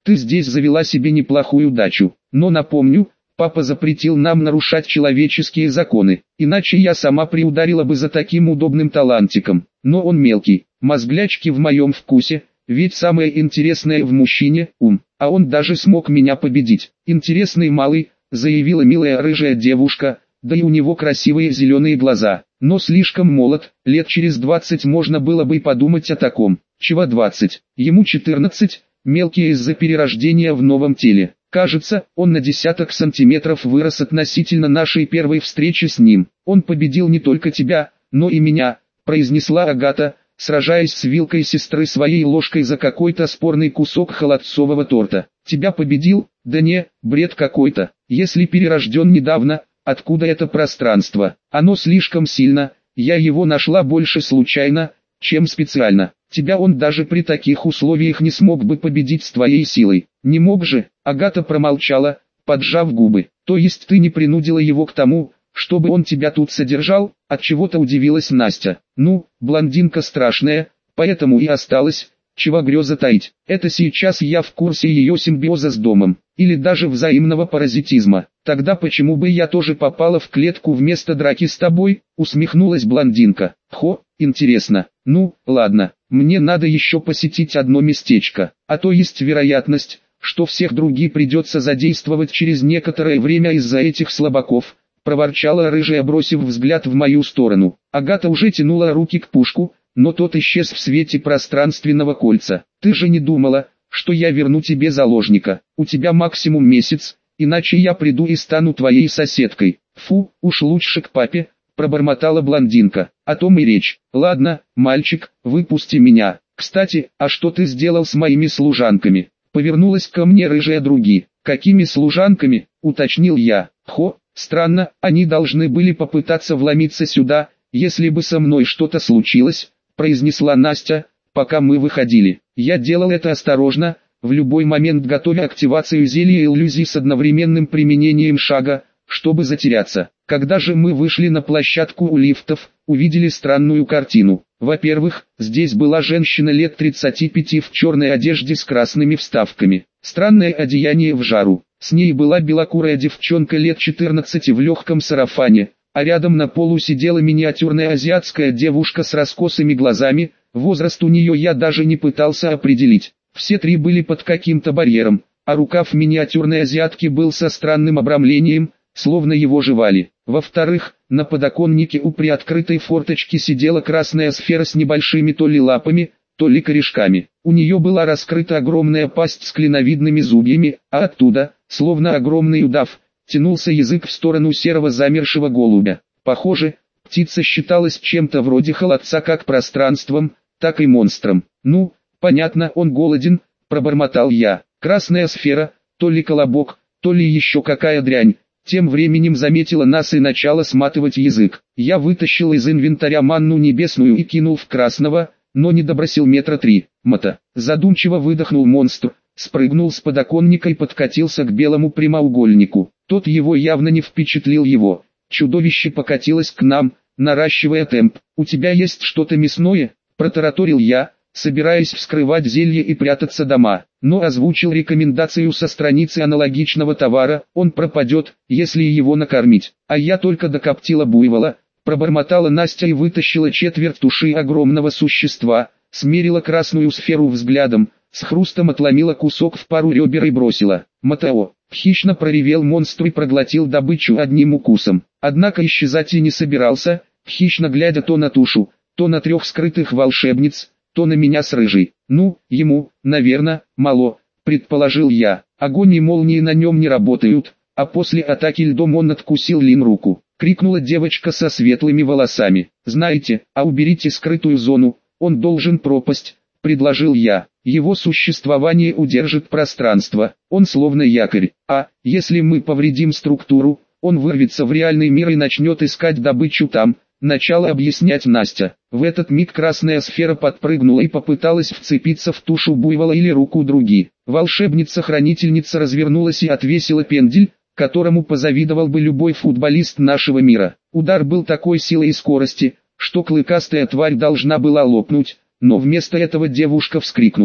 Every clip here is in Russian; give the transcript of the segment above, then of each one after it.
Ты здесь завела себе неплохую дачу. Но напомню, папа запретил нам нарушать человеческие законы, иначе я сама приударила бы за таким удобным талантиком. Но он мелкий, мозглячки в моем вкусе, ведь самое интересное в мужчине – ум, а он даже смог меня победить. Интересный малый, заявила милая рыжая девушка, да и у него красивые зеленые глаза, но слишком молод, лет через 20 можно было бы и подумать о таком. Чего 20? Ему 14, мелкий из-за перерождения в новом теле. Кажется, он на десяток сантиметров вырос относительно нашей первой встречи с ним. Он победил не только тебя, но и меня, произнесла Агата, сражаясь с вилкой сестры своей ложкой за какой-то спорный кусок холодцового торта. Тебя победил? Да не, бред какой-то. Если перерожден недавно, откуда это пространство? Оно слишком сильно, я его нашла больше случайно, чем специально. Тебя он даже при таких условиях не смог бы победить с твоей силой. Не мог же? Агата промолчала, поджав губы. То есть ты не принудила его к тому, чтобы он тебя тут содержал? Отчего-то удивилась Настя. Ну, блондинка страшная, поэтому и осталась. Чего греза таить? Это сейчас я в курсе ее симбиоза с домом, или даже взаимного паразитизма. Тогда почему бы я тоже попала в клетку вместо драки с тобой? Усмехнулась блондинка. Хо, интересно. Ну, ладно, мне надо еще посетить одно местечко, а то есть вероятность, что всех других придется задействовать через некоторое время из-за этих слабаков, проворчала рыжая, бросив взгляд в мою сторону. Агата уже тянула руки к пушку, но тот исчез в свете пространственного кольца. Ты же не думала, что я верну тебе заложника? У тебя максимум месяц, иначе я приду и стану твоей соседкой. Фу, уж лучше к папе, пробормотала блондинка. О том и речь. Ладно, мальчик, выпусти меня. Кстати, а что ты сделал с моими служанками? Повернулась ко мне рыжая други. Какими служанками? Уточнил я. Хо, странно, они должны были попытаться вломиться сюда, если бы со мной что-то случилось, произнесла Настя, пока мы выходили. Я делал это осторожно, в любой момент готовя активацию зелья иллюзий с одновременным применением шага, чтобы затеряться. Когда же мы вышли на площадку у лифтов, увидели странную картину. Во-первых, здесь была женщина лет 35 в черной одежде с красными вставками. Странное одеяние в жару. С ней была белокурая девчонка лет 14 в легком сарафане, а рядом на полу сидела миниатюрная азиатская девушка с раскосыми глазами, возраст у нее я даже не пытался определить. Все три были под каким-то барьером, а рукав миниатюрной азиатки был со странным обрамлением, словно его жевали. Во-вторых, на подоконнике у приоткрытой форточки сидела красная сфера с небольшими то ли лапами, то ли корешками. У нее была раскрыта огромная пасть с клиновидными зубьями, а оттуда, словно огромный удав, тянулся язык в сторону серого замершего голубя. Похоже, птица считалась чем-то вроде холодца как пространством, так и монстром. Ну, понятно, он голоден, пробормотал я. Красная сфера, то ли колобок, то ли еще какая дрянь, тем временем заметила нас и начала сматывать язык. Я вытащил из инвентаря манну небесную и кинул в красного, но не добросил метра 3. Мата. Задумчиво выдохнул монстр, спрыгнул с подоконника и подкатился к белому прямоугольнику. Тот его явно не впечатлил его. Чудовище покатилось к нам, наращивая темп. «У тебя есть что-то мясное?» – протараторил я, собираясь вскрывать зелье и прятаться дома, но озвучил рекомендацию со страницы аналогичного товара: он пропадет, если его накормить. А я только докоптила буйвола, пробормотала Настя и вытащила четверть туши огромного существа, смерила красную сферу взглядом, с хрустом отломила кусок в пару ребер и бросила. «Матао!» Хищно проревел монстр и проглотил добычу одним укусом. Однако исчезать и не собирался, хищно глядя то на тушу, то на трех скрытых волшебниц, то на меня с рыжей. «Ну, ему, наверное, мало», предположил я. Огонь и молнии на нем не работают, а после атаки льдом он откусил Лин руку. Крикнула девочка со светлыми волосами. «Знаете, а уберите скрытую зону, он должен пропасть», предложил я. Его существование удержит пространство, он словно якорь. А, если мы повредим структуру, он вырвется в реальный мир и начнет искать добычу там. Начала объяснять Настя. В этот миг красная сфера подпрыгнула и попыталась вцепиться в тушу буйвола или руку други. Волшебница-хранительница развернулась и отвесила пендель, которому позавидовал бы любой футболист нашего мира. Удар был такой силы и скорости, что клыкастая тварь должна была лопнуть, но вместо этого девушка вскрикнула.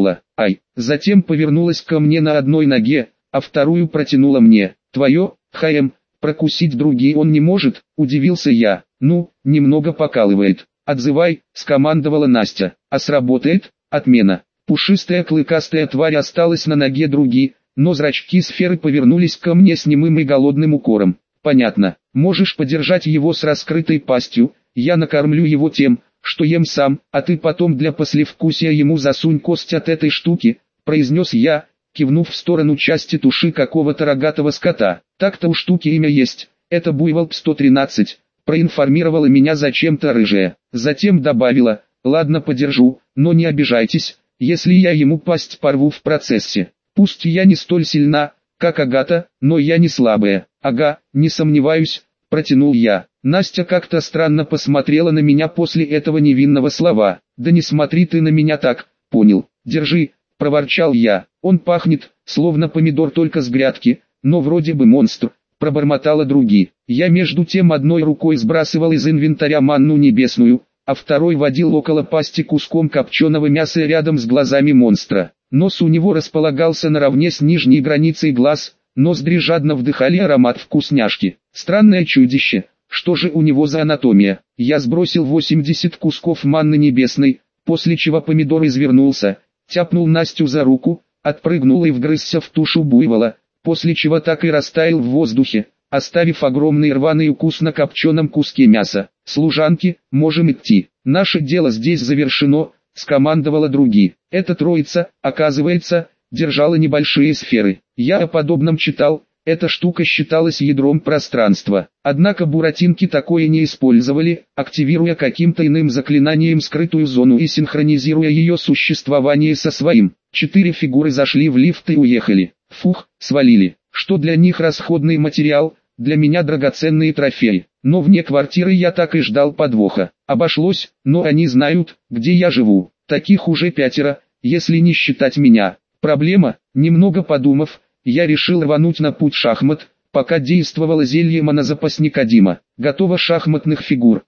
Ай. Затем повернулась ко мне на одной ноге, а вторую протянула мне. Твое, ХМ, прокусить другие он не может, удивился я. Ну, немного покалывает. Отзывай, скомандовала Настя. А сработает? Отмена. Пушистая клыкастая тварь осталась на ноге другие, но зрачки сферы повернулись ко мне с немым и голодным укором. Понятно, можешь подержать его с раскрытой пастью, я накормлю его тем, что ем сам, а ты потом для послевкусия ему засунь кость от этой штуки, произнес я, кивнув в сторону части туши какого-то рогатого скота. Так-то у штуки имя есть, это буйвол 113, проинформировала меня зачем-то рыжая. Затем добавила, ладно подержу, но не обижайтесь, если я ему пасть порву в процессе. Пусть я не столь сильна, как Агата, но я не слабая. Ага, не сомневаюсь, протянул я. Настя как-то странно посмотрела на меня после этого невинного слова. Да не смотри ты на меня так, понял. Держи, проворчал я. Он пахнет, словно помидор только с грядки, но вроде бы монстр, пробормотала другие. Я между тем одной рукой сбрасывал из инвентаря манну небесную, а второй водил около пасти куском копченого мяса рядом с глазами монстра. Нос у него располагался наравне с нижней границей глаз, ноздри жадно вдыхали аромат вкусняшки. Странное чудище, что же у него за анатомия? Я сбросил 80 кусков манны небесной, после чего помидор извернулся, тяпнул Настю за руку, отпрыгнул и вгрызся в тушу буйвола, после чего так и растаял в воздухе, оставив огромный рваный укус на копченом куске мяса. «Служанки, можем идти. Наше дело здесь завершено», — скомандовала другие. Эта троица, оказывается, держала небольшие сферы. Я о подобном читал, эта штука считалась ядром пространства. Однако буратинки такое не использовали, активируя каким-то иным заклинанием скрытую зону и синхронизируя ее существование со своим. 4 фигуры зашли в лифт и уехали. Фух, свалили. Что для них расходный материал, для меня драгоценные трофеи. Но вне квартиры я так и ждал подвоха. Обошлось, но они знают, где я живу. Таких уже 5, если не считать меня. Проблема, немного подумав, я решил рвануть на путь шахмат, пока действовало зелье монозапасника Дима. Готово шахматных фигур.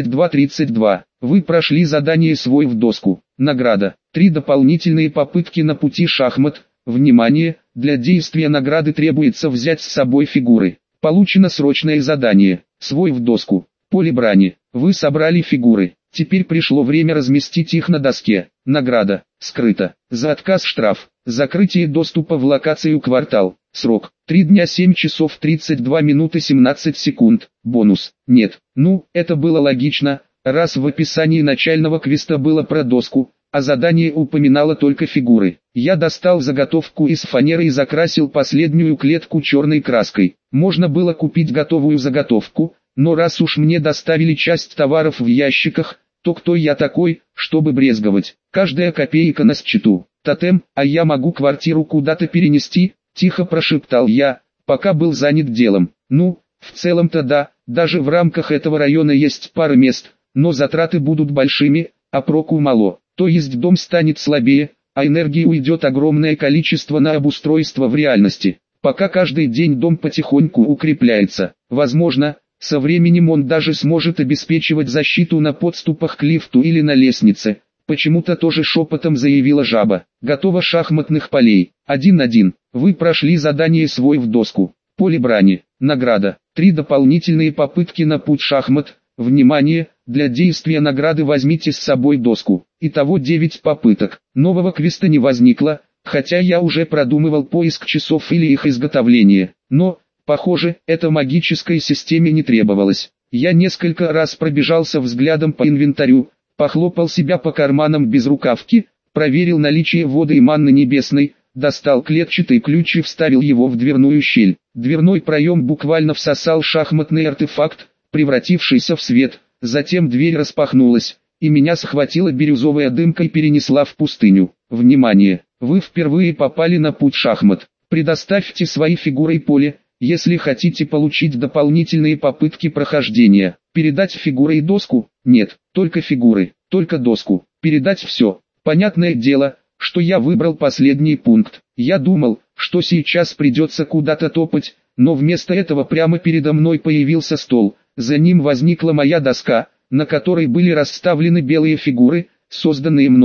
32-32. Вы прошли задание «Свой в доску». Награда. 3 дополнительные попытки на пути шахмат. Внимание, для действия награды требуется взять с собой фигуры. Получено срочное задание. «Свой в доску». Поле брани. Вы собрали фигуры. Теперь пришло время разместить их на доске. Награда. Скрыто. За отказ штраф. Закрытие доступа в локацию «Квартал». Срок. 3 дня 7 часов 32 минуты 17 секунд. Бонус. Нет. Ну, это было логично, раз в описании начального квеста было про доску, а задание упоминало только фигуры. Я достал заготовку из фанеры и закрасил последнюю клетку черной краской. Можно было купить готовую заготовку, но раз уж мне доставили часть товаров в ящиках, то кто я такой, чтобы брезговать? Каждая копейка на счету. Тотем, а я могу квартиру куда-то перенести, тихо прошептал я, пока был занят делом. Ну, в целом-то да, даже в рамках этого района есть пара мест, но затраты будут большими, а проку мало. То есть дом станет слабее, а энергии уйдет огромное количество на обустройство в реальности. Пока каждый день дом потихоньку укрепляется. Возможно, со временем он даже сможет обеспечивать защиту на подступах к лифту или на лестнице. Почему-то тоже шепотом заявила жаба. Готово шахматных полей. 1-1. Вы прошли задание «Свой в доску». Поле брани. Награда. 3 дополнительные попытки на путь шахмат. Внимание, для действия награды возьмите с собой доску. Итого 9 попыток. Нового квеста не возникло, хотя я уже продумывал поиск часов или их изготовление. Но, похоже, это магической системе не требовалось. Я несколько раз пробежался взглядом по инвентарю, похлопал себя по карманам без рукавки, проверил наличие воды и манны небесной, достал клетчатый ключ и вставил его в дверную щель. Дверной проем буквально всосал шахматный артефакт, превратившийся в свет. Затем дверь распахнулась, и меня схватила бирюзовая дымка и перенесла в пустыню. Внимание! Вы впервые попали на путь шахмат. Предоставьте свои фигуры и поле, если хотите получить дополнительные попытки прохождения. Передать фигуры и доску? Нет, только фигуры, только доску. Передать все. Понятное дело, что я выбрал последний пункт. Я думал, что сейчас придется куда-то топать, но вместо этого прямо передо мной появился стол. За ним возникла моя доска, на которой были расставлены белые фигуры, созданные мной,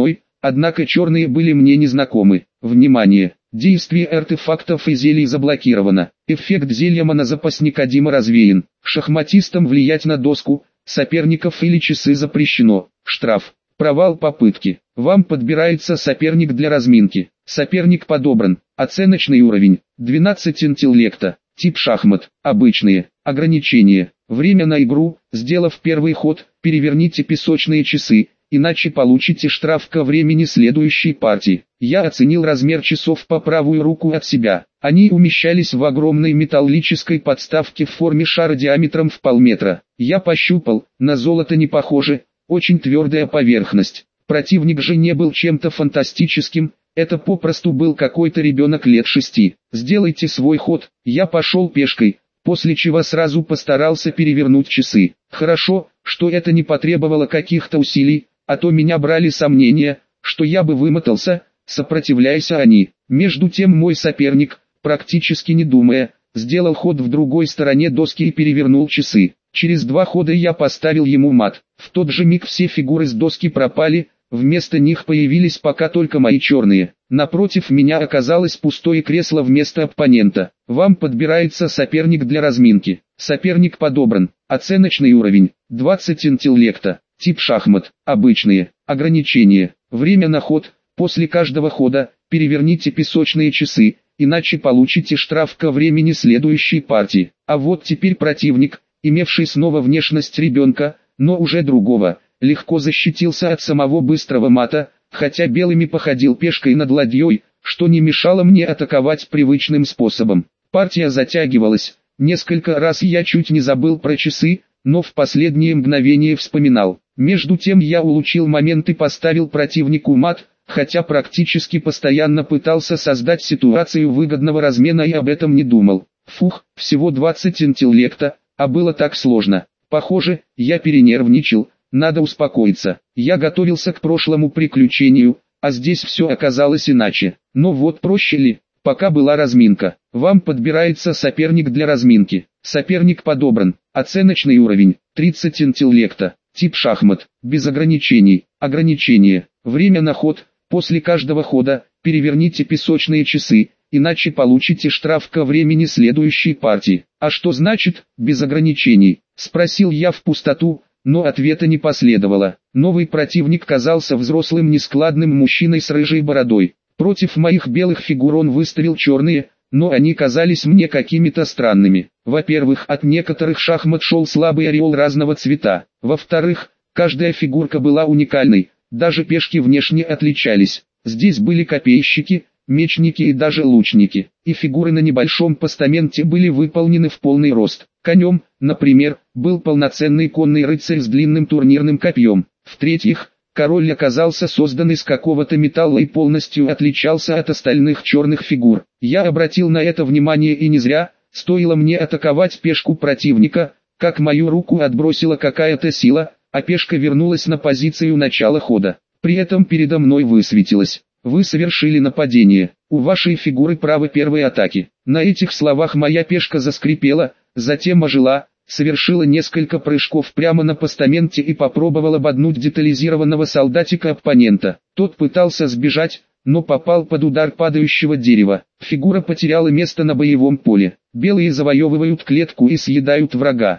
однако черные были мне незнакомы. Внимание! Действие артефактов и зелий заблокировано. Эффект зелья монозапасника Дима развеян. Шахматистам влиять на доску, соперников или часы запрещено. Штраф. Провал попытки. Вам подбирается соперник для разминки. Соперник подобран. Оценочный уровень. 12 интеллекта. Тип шахмат. Обычные. Ограничения. Время на игру. Сделав первый ход, переверните песочные часы, иначе получите штраф ко времени следующей партии. Я оценил размер часов по правую руку от себя. Они умещались в огромной металлической подставке в форме шара диаметром в полметра. Я пощупал, на золото не похоже, очень твердая поверхность. Противник же не был чем-то фантастическим, это попросту был какой-то ребенок лет 6. Сделайте свой ход. Я пошел пешкой, после чего сразу постарался перевернуть часы. Хорошо, что это не потребовало каких-то усилий, а то меня брали сомнения, что я бы вымотался, сопротивляясь они. Между тем мой соперник, практически не думая, сделал ход в другой стороне доски и перевернул часы. Через 2 хода я поставил ему мат. В тот же миг все фигуры с доски пропали, вместо них появились пока только мои черные. Напротив меня оказалось пустое кресло вместо оппонента. Вам подбирается соперник для разминки. Соперник подобран. Оценочный уровень. 20 интеллекта. Тип шахмат. Обычные. Ограничения. Время на ход. После каждого хода переверните песочные часы, иначе получите штраф ко времени следующей партии. А вот теперь противник, имевший снова внешность ребенка, но уже другого, легко защитился от самого быстрого мата, хотя белыми походил пешкой над ладьей, что не мешало мне атаковать привычным способом. Партия затягивалась, несколько раз я чуть не забыл про часы, но в последние мгновения вспоминал. Между тем я улучил момент и поставил противнику мат, хотя практически постоянно пытался создать ситуацию выгодного размена и об этом не думал. Фух, всего 20 интеллекта, а было так сложно. Похоже, я перенервничал, надо успокоиться. Я готовился к прошлому приключению, а здесь все оказалось иначе. Но вот проще ли? Пока была разминка. Вам подбирается соперник для разминки. Соперник подобран. Оценочный уровень. 30 интеллекта. Тип шахмат. Без ограничений. Ограничения. Время на ход. После каждого хода переверните песочные часы, иначе получите штраф ко времени следующей партии. А что значит «без ограничений»? Спросил я в пустоту, но ответа не последовало. Новый противник казался взрослым нескладным мужчиной с рыжей бородой. Против моих белых фигур он выставил черные, но они казались мне какими-то странными. Во-первых, от некоторых шахмат шел слабый ореол разного цвета. Во-вторых, каждая фигурка была уникальной, даже пешки внешне отличались. Здесь были копейщики, мечники и даже лучники. И фигуры на небольшом постаменте были выполнены в полный рост. Конем, например, был полноценный конный рыцарь с длинным турнирным копьем. В-третьих, король оказался создан из какого-то металла и полностью отличался от остальных черных фигур. Я обратил на это внимание и не зря, стоило мне атаковать пешку противника, как мою руку отбросила какая-то сила, а пешка вернулась на позицию начала хода. При этом передо мной высветилось: вы совершили нападение, у вашей фигуры право первой атаки. На этих словах моя пешка заскрипела, затем ожила, совершила несколько прыжков прямо на постаменте и попробовала боднуть детализированного солдатика оппонента. Тот пытался сбежать, но попал под удар падающего дерева. Фигура потеряла место на боевом поле. Белые завоевывают клетку и съедают врага.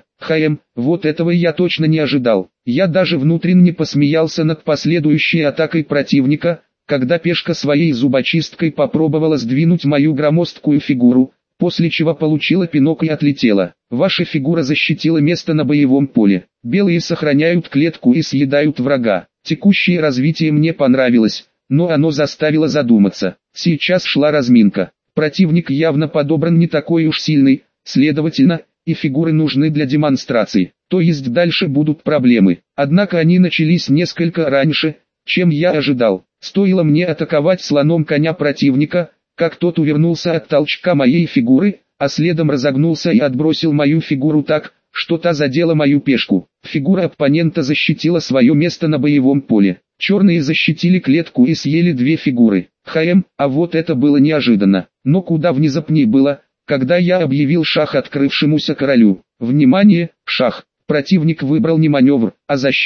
Вот этого я точно не ожидал. Я даже внутренне посмеялся над последующей атакой противника, когда пешка своей зубочисткой попробовала сдвинуть мою громоздкую фигуру, после чего получила пинок и отлетела. Ваша фигура защитила место на боевом поле. Белые сохраняют клетку и съедают врага. Текущее развитие мне понравилось, но оно заставило задуматься. Сейчас шла разминка. Противник явно подобран не такой уж сильный, следовательно, и фигуры нужны для демонстрации. То есть дальше будут проблемы. Однако они начались несколько раньше, чем я ожидал. Стоило мне атаковать слоном коня противника, как тот увернулся от толчка моей фигуры, а следом разогнулся и отбросил мою фигуру так, что та задела мою пешку. Фигура оппонента защитила свое место на боевом поле. Черные защитили клетку и съели 2 фигуры. А вот это было неожиданно. Но куда внезапнее было, когда я объявил шах открывшемуся королю. Внимание, шах! Противник выбрал не маневр, а защиту.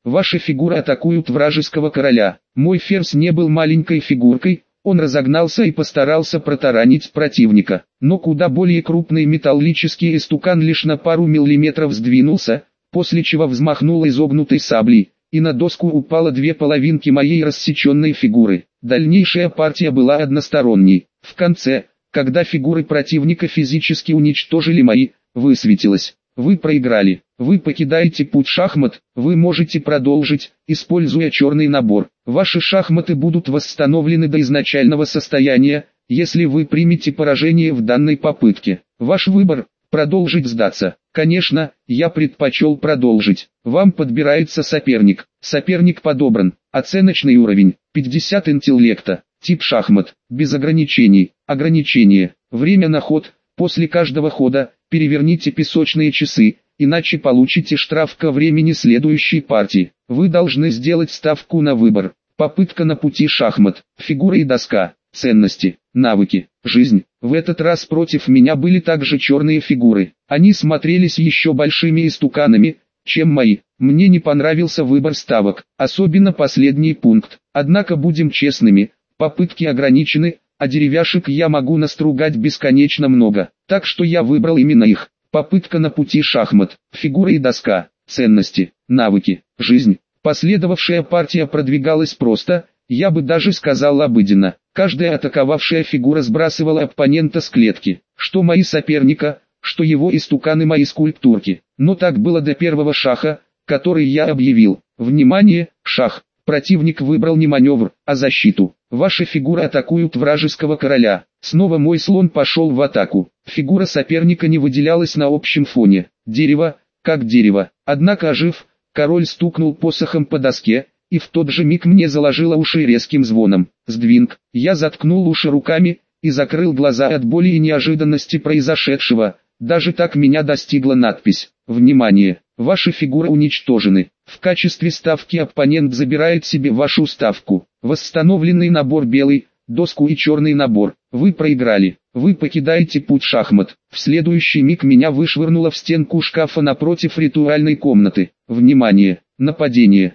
Ваши фигуры атакуют вражеского короля. Мой ферзь не был маленькой фигуркой, он разогнался и постарался протаранить противника. Но куда более крупный металлический истукан лишь на пару миллиметров сдвинулся, после чего взмахнул изогнутой саблей, и на доску упало две половинки моей рассеченной фигуры. Дальнейшая партия была односторонней. В конце, когда фигуры противника физически уничтожили мои, высветилось: вы проиграли. Вы покидаете путь шахмат, вы можете продолжить, используя черный набор. Ваши шахматы будут восстановлены до изначального состояния, если вы примете поражение в данной попытке. Ваш выбор – продолжить, сдаться. Конечно, я предпочел продолжить. Вам подбирается соперник. Соперник подобран. Оценочный уровень – 50 интеллекта. Тип шахмат – без ограничений. Ограничение. Время на ход. После каждого хода переверните песочные часы, иначе получите штраф ко времени следующей партии. Вы должны сделать ставку на выбор. Попытка на пути шахмат. Фигура и доска. Ценности, навыки, жизнь. В этот раз против меня были также черные фигуры. Они смотрелись еще большими истуканами, чем мои. Мне не понравился выбор ставок, особенно последний пункт. Однако будем честными, попытки ограничены, а деревяшек я могу настругать бесконечно много. Так что я выбрал именно их. Попытка на пути шахмат, фигура и доска, ценности, навыки, жизнь. Последовавшая партия продвигалась просто, я бы даже сказал обыденно. Каждая атаковавшая фигура сбрасывала оппонента с клетки. Что мои соперника, что его истуканы мои скульптурки. Но так было до первого шаха, который я объявил. Внимание, шах. Противник выбрал не маневр, а защиту. Ваши фигуры атакуют вражеского короля. Снова мой слон пошел в атаку. Фигура соперника не выделялась на общем фоне. Дерево, как дерево. Однако ожив, король стукнул посохом по доске, и в тот же миг мне заложило уши резким звоном. Сдвинг. Я заткнул уши руками и закрыл глаза от боли и неожиданности произошедшего. Даже так меня достигла надпись: «Внимание! Ваши фигуры уничтожены. В качестве ставки оппонент забирает себе вашу ставку. Восстановленный набор белый, доску и черный набор. Вы проиграли. Вы покидаете путь шахмат». В следующий миг меня вышвырнуло в стенку шкафа напротив ритуальной комнаты. Внимание! Нападение!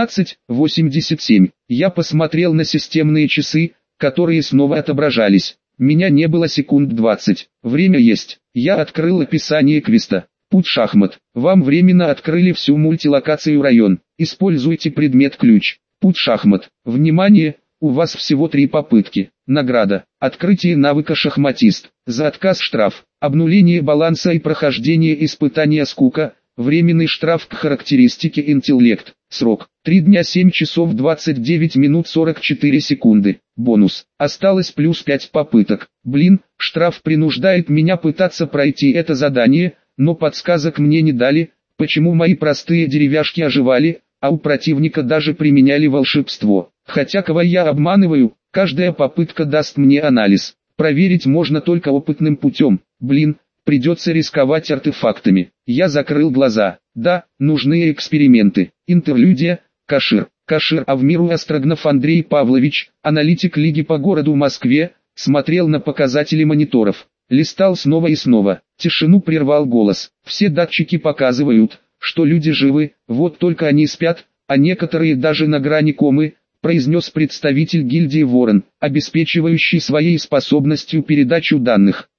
13:87. Я посмотрел на системные часы, которые снова отображались. Меня не было секунд 20. Время есть. Я открыл описание квеста. Путь шахмат. Вам временно открыли всю мультилокацию район. Используйте предмет-ключ. Путь шахмат. Внимание! У вас всего 3 попытки. Награда. Открытие навыка шахматист. За отказ штраф. Обнуление баланса и прохождение испытания скука. Временный штраф к характеристике интеллект. Срок. 3 дня 7 часов 29 минут 44 секунды. Бонус. Осталось плюс 5 попыток. Блин, штраф принуждает меня пытаться пройти это задание, но подсказок мне не дали, почему мои простые деревяшки оживали, а у противника даже применяли волшебство. Хотя кого я обманываю, каждая попытка даст мне анализ. Проверить можно только опытным путем. Блин, придется рисковать артефактами. Я закрыл глаза. Да, нужны эксперименты. Интерлюдия. Кашир. Кашир Авмиру Острогнов Андрей Павлович, аналитик Лиги по городу Москве, смотрел на показатели мониторов. Листал снова и снова. Тишину прервал голос. Все датчики показывают, что люди живы, вот только они спят, а некоторые даже на грани комы, произнес представитель гильдии Ворон, обеспечивающий своей способностью передачу данных.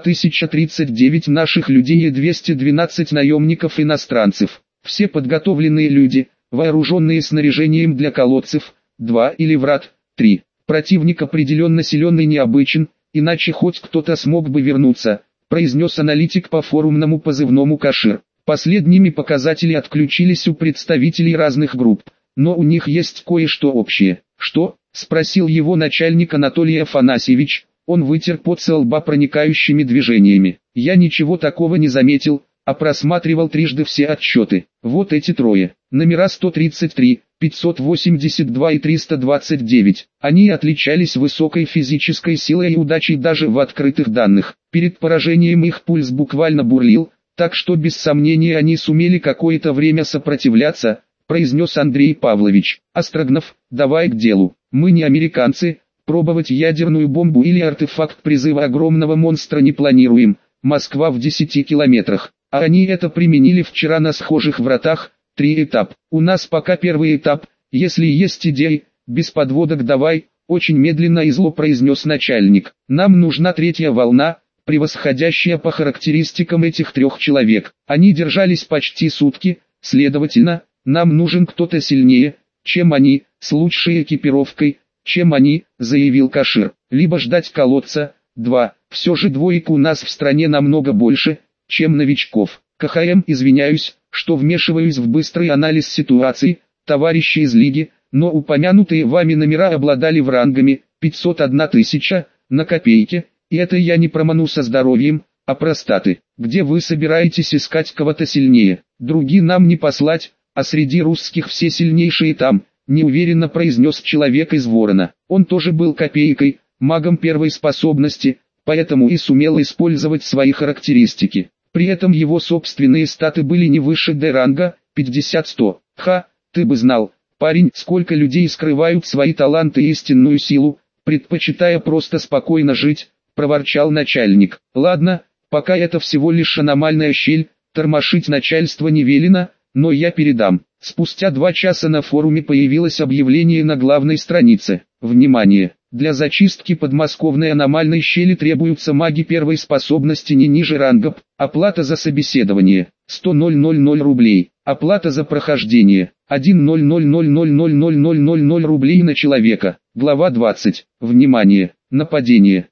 1039 наших людей и 212 наемников иностранцев. Все подготовленные люди, вооруженные снаряжением для колодцев, 2 или врат, 3. Противник определенно силен и необычен, иначе хоть кто-то смог бы вернуться, произнес аналитик по форумному позывному Кашир. Последними показатели отключились у представителей разных групп, но у них есть кое-что общее. «Что?» – спросил его начальник Анатолий Афанасьевич, он вытер пот со лба проникающими движениями. «Я ничего такого не заметил, а просматривал трижды все отчеты. Вот эти трое, номера 133, 582 и 329. Они отличались высокой физической силой и удачей даже в открытых данных. Перед поражением их пульс буквально бурлил, так что без сомнения они сумели какое-то время сопротивляться», произнес Андрей Павлович. «Острогнов, давай к делу. Мы не американцы, пробовать ядерную бомбу или артефакт призыва огромного монстра не планируем. Москва в 10 километрах. А они это применили вчера на схожих вратах, 3 этап. У нас пока первый этап, если есть идеи, без подводок давай, очень медленно и зло произнес начальник. Нам нужна третья волна, превосходящая по характеристикам этих 3 человек. Они держались почти сутки, следовательно, нам нужен кто-то сильнее, чем они, с лучшей экипировкой, чем они, заявил Кашир. Либо ждать колодца. 2. Все же двоек у нас в стране намного больше, чем новичков. КХМ, извиняюсь, что вмешиваюсь в быстрый анализ ситуации, товарищи из Лиги, но упомянутые вами номера обладали в рангами 501 тысяча, на копейки, и это я не про ману со здоровьем, а про статы. Где вы собираетесь искать кого-то сильнее? Другие нам не послать, а среди русских все сильнейшие там, неуверенно произнес человек из Ворона. Он тоже был копейкой, магом первой способности, поэтому и сумел использовать свои характеристики. При этом его собственные статы были не выше D-ранга, 50-100. Ха, ты бы знал, парень, сколько людей скрывают свои таланты и истинную силу, предпочитая просто спокойно жить, проворчал начальник. Ладно, пока это всего лишь аномальная щель, тормошить начальство не велено, но я передам. Спустя 2 часа на форуме появилось объявление на главной странице. Внимание! Для зачистки подмосковной аномальной щели требуются маги первой способности не ниже рангов. Оплата за собеседование 100 000 рублей. Оплата за прохождение 1 000 рублей на человека. Глава 20. Внимание! Нападение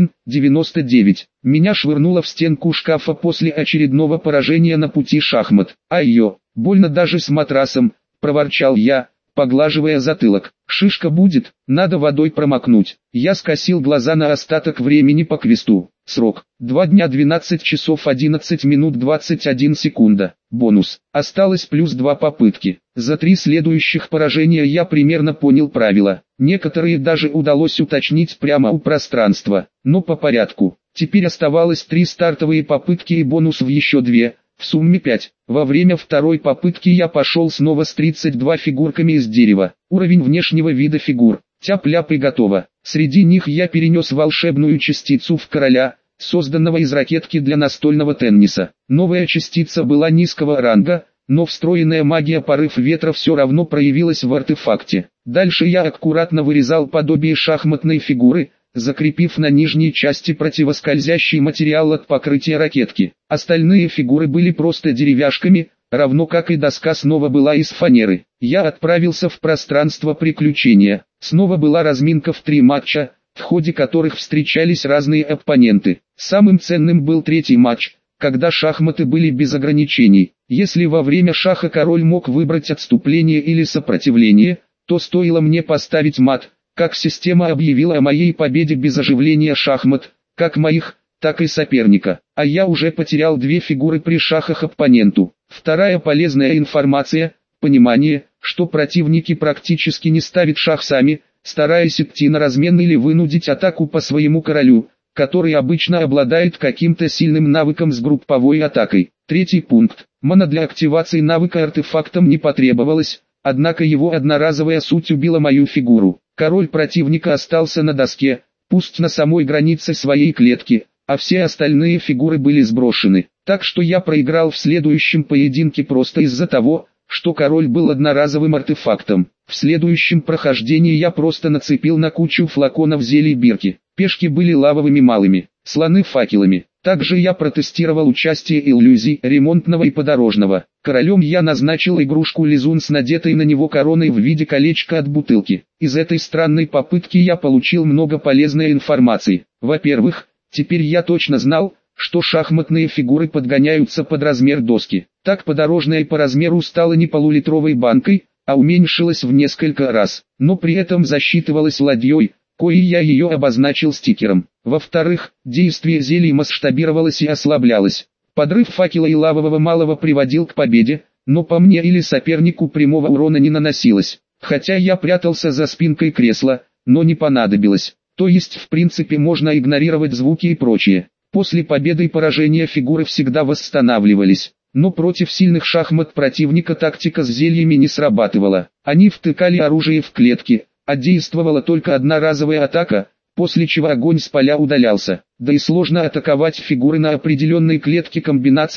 1,99. Меня швырнуло в стенку шкафа после очередного поражения на пути шахмат. Ай-ё, больно даже с матрасом, проворчал я, поглаживая затылок. Шишка будет, надо водой промокнуть. Я скосил глаза на остаток времени по квесту. Срок 2 дня 12 часов 11 минут 21 секунда. Бонус. Осталось плюс 2 попытки. За 3 следующих поражения я примерно понял правила. Некоторые даже удалось уточнить прямо у пространства. Но по порядку. Теперь оставалось 3 стартовые попытки и бонус в еще 2. В сумме 5. Во время второй попытки я пошел снова с 32 фигурками из дерева. Уровень внешнего вида фигур. Тяп-ляп и готово. Среди них я перенес волшебную частицу в короля, созданного из ракетки для настольного тенниса. Новая частица была низкого ранга, но встроенная магия порыв ветра все равно проявилась в артефакте. Дальше я аккуратно вырезал подобие шахматной фигуры, закрепив на нижней части противоскользящий материал от покрытия ракетки. Остальные фигуры были просто деревяшками, равно как и доска снова была из фанеры. Я отправился в пространство приключения. Снова была разминка в 3 матча, в ходе которых встречались разные оппоненты. Самым ценным был 3-й матч, когда шахматы были без ограничений. Если во время шаха король мог выбрать отступление или сопротивление, то стоило мне поставить мат, как система объявила о моей победе без оживления шахмат, как моих, так и соперника. А я уже потерял 2 фигуры при шахах оппоненту. Вторая полезная информация – понимание, что противники практически не ставят шах сами, стараясь идти на размен или вынудить атаку по своему королю, который обычно обладает каким-то сильным навыком с групповой атакой. 3-й пункт. Мана для активации навыка артефактом не потребовалось, однако его одноразовая суть убила мою фигуру. Король противника остался на доске, пусть на самой границе своей клетки, а все остальные фигуры были сброшены. Так что я проиграл в следующем поединке просто из-за того, что король был одноразовым артефактом. В следующем прохождении я просто нацепил на кучу флаконов зелий бирки. Пешки были лавовыми малыми, слоны факелами. Также я протестировал участие иллюзий ремонтного и подорожного. Королем я назначил игрушку-лизун с надетой на него короной в виде колечка от бутылки. Из этой странной попытки я получил много полезной информации. Во-первых, теперь я точно знал, что шахматные фигуры подгоняются под размер доски. Так подорожная по размеру стала не полулитровой банкой, а уменьшилась в несколько раз, но при этом засчитывалась ладьей, коей я ее обозначил стикером. Во-вторых, действие зелий масштабировалось и ослаблялось. Подрыв факела и лавового малого приводил к победе, но по мне или сопернику прямого урона не наносилось. Хотя я прятался за спинкой кресла, но не понадобилось. То есть в принципе можно игнорировать звуки и прочее. После победы и поражения фигуры всегда восстанавливались. Но против сильных шахмат противника тактика с зельями не срабатывала. Они втыкали оружие в клетки, а действовала только одноразовая атака, после чего огонь с поля удалялся. Да и сложно атаковать фигуры на определенной клетке комбинацией,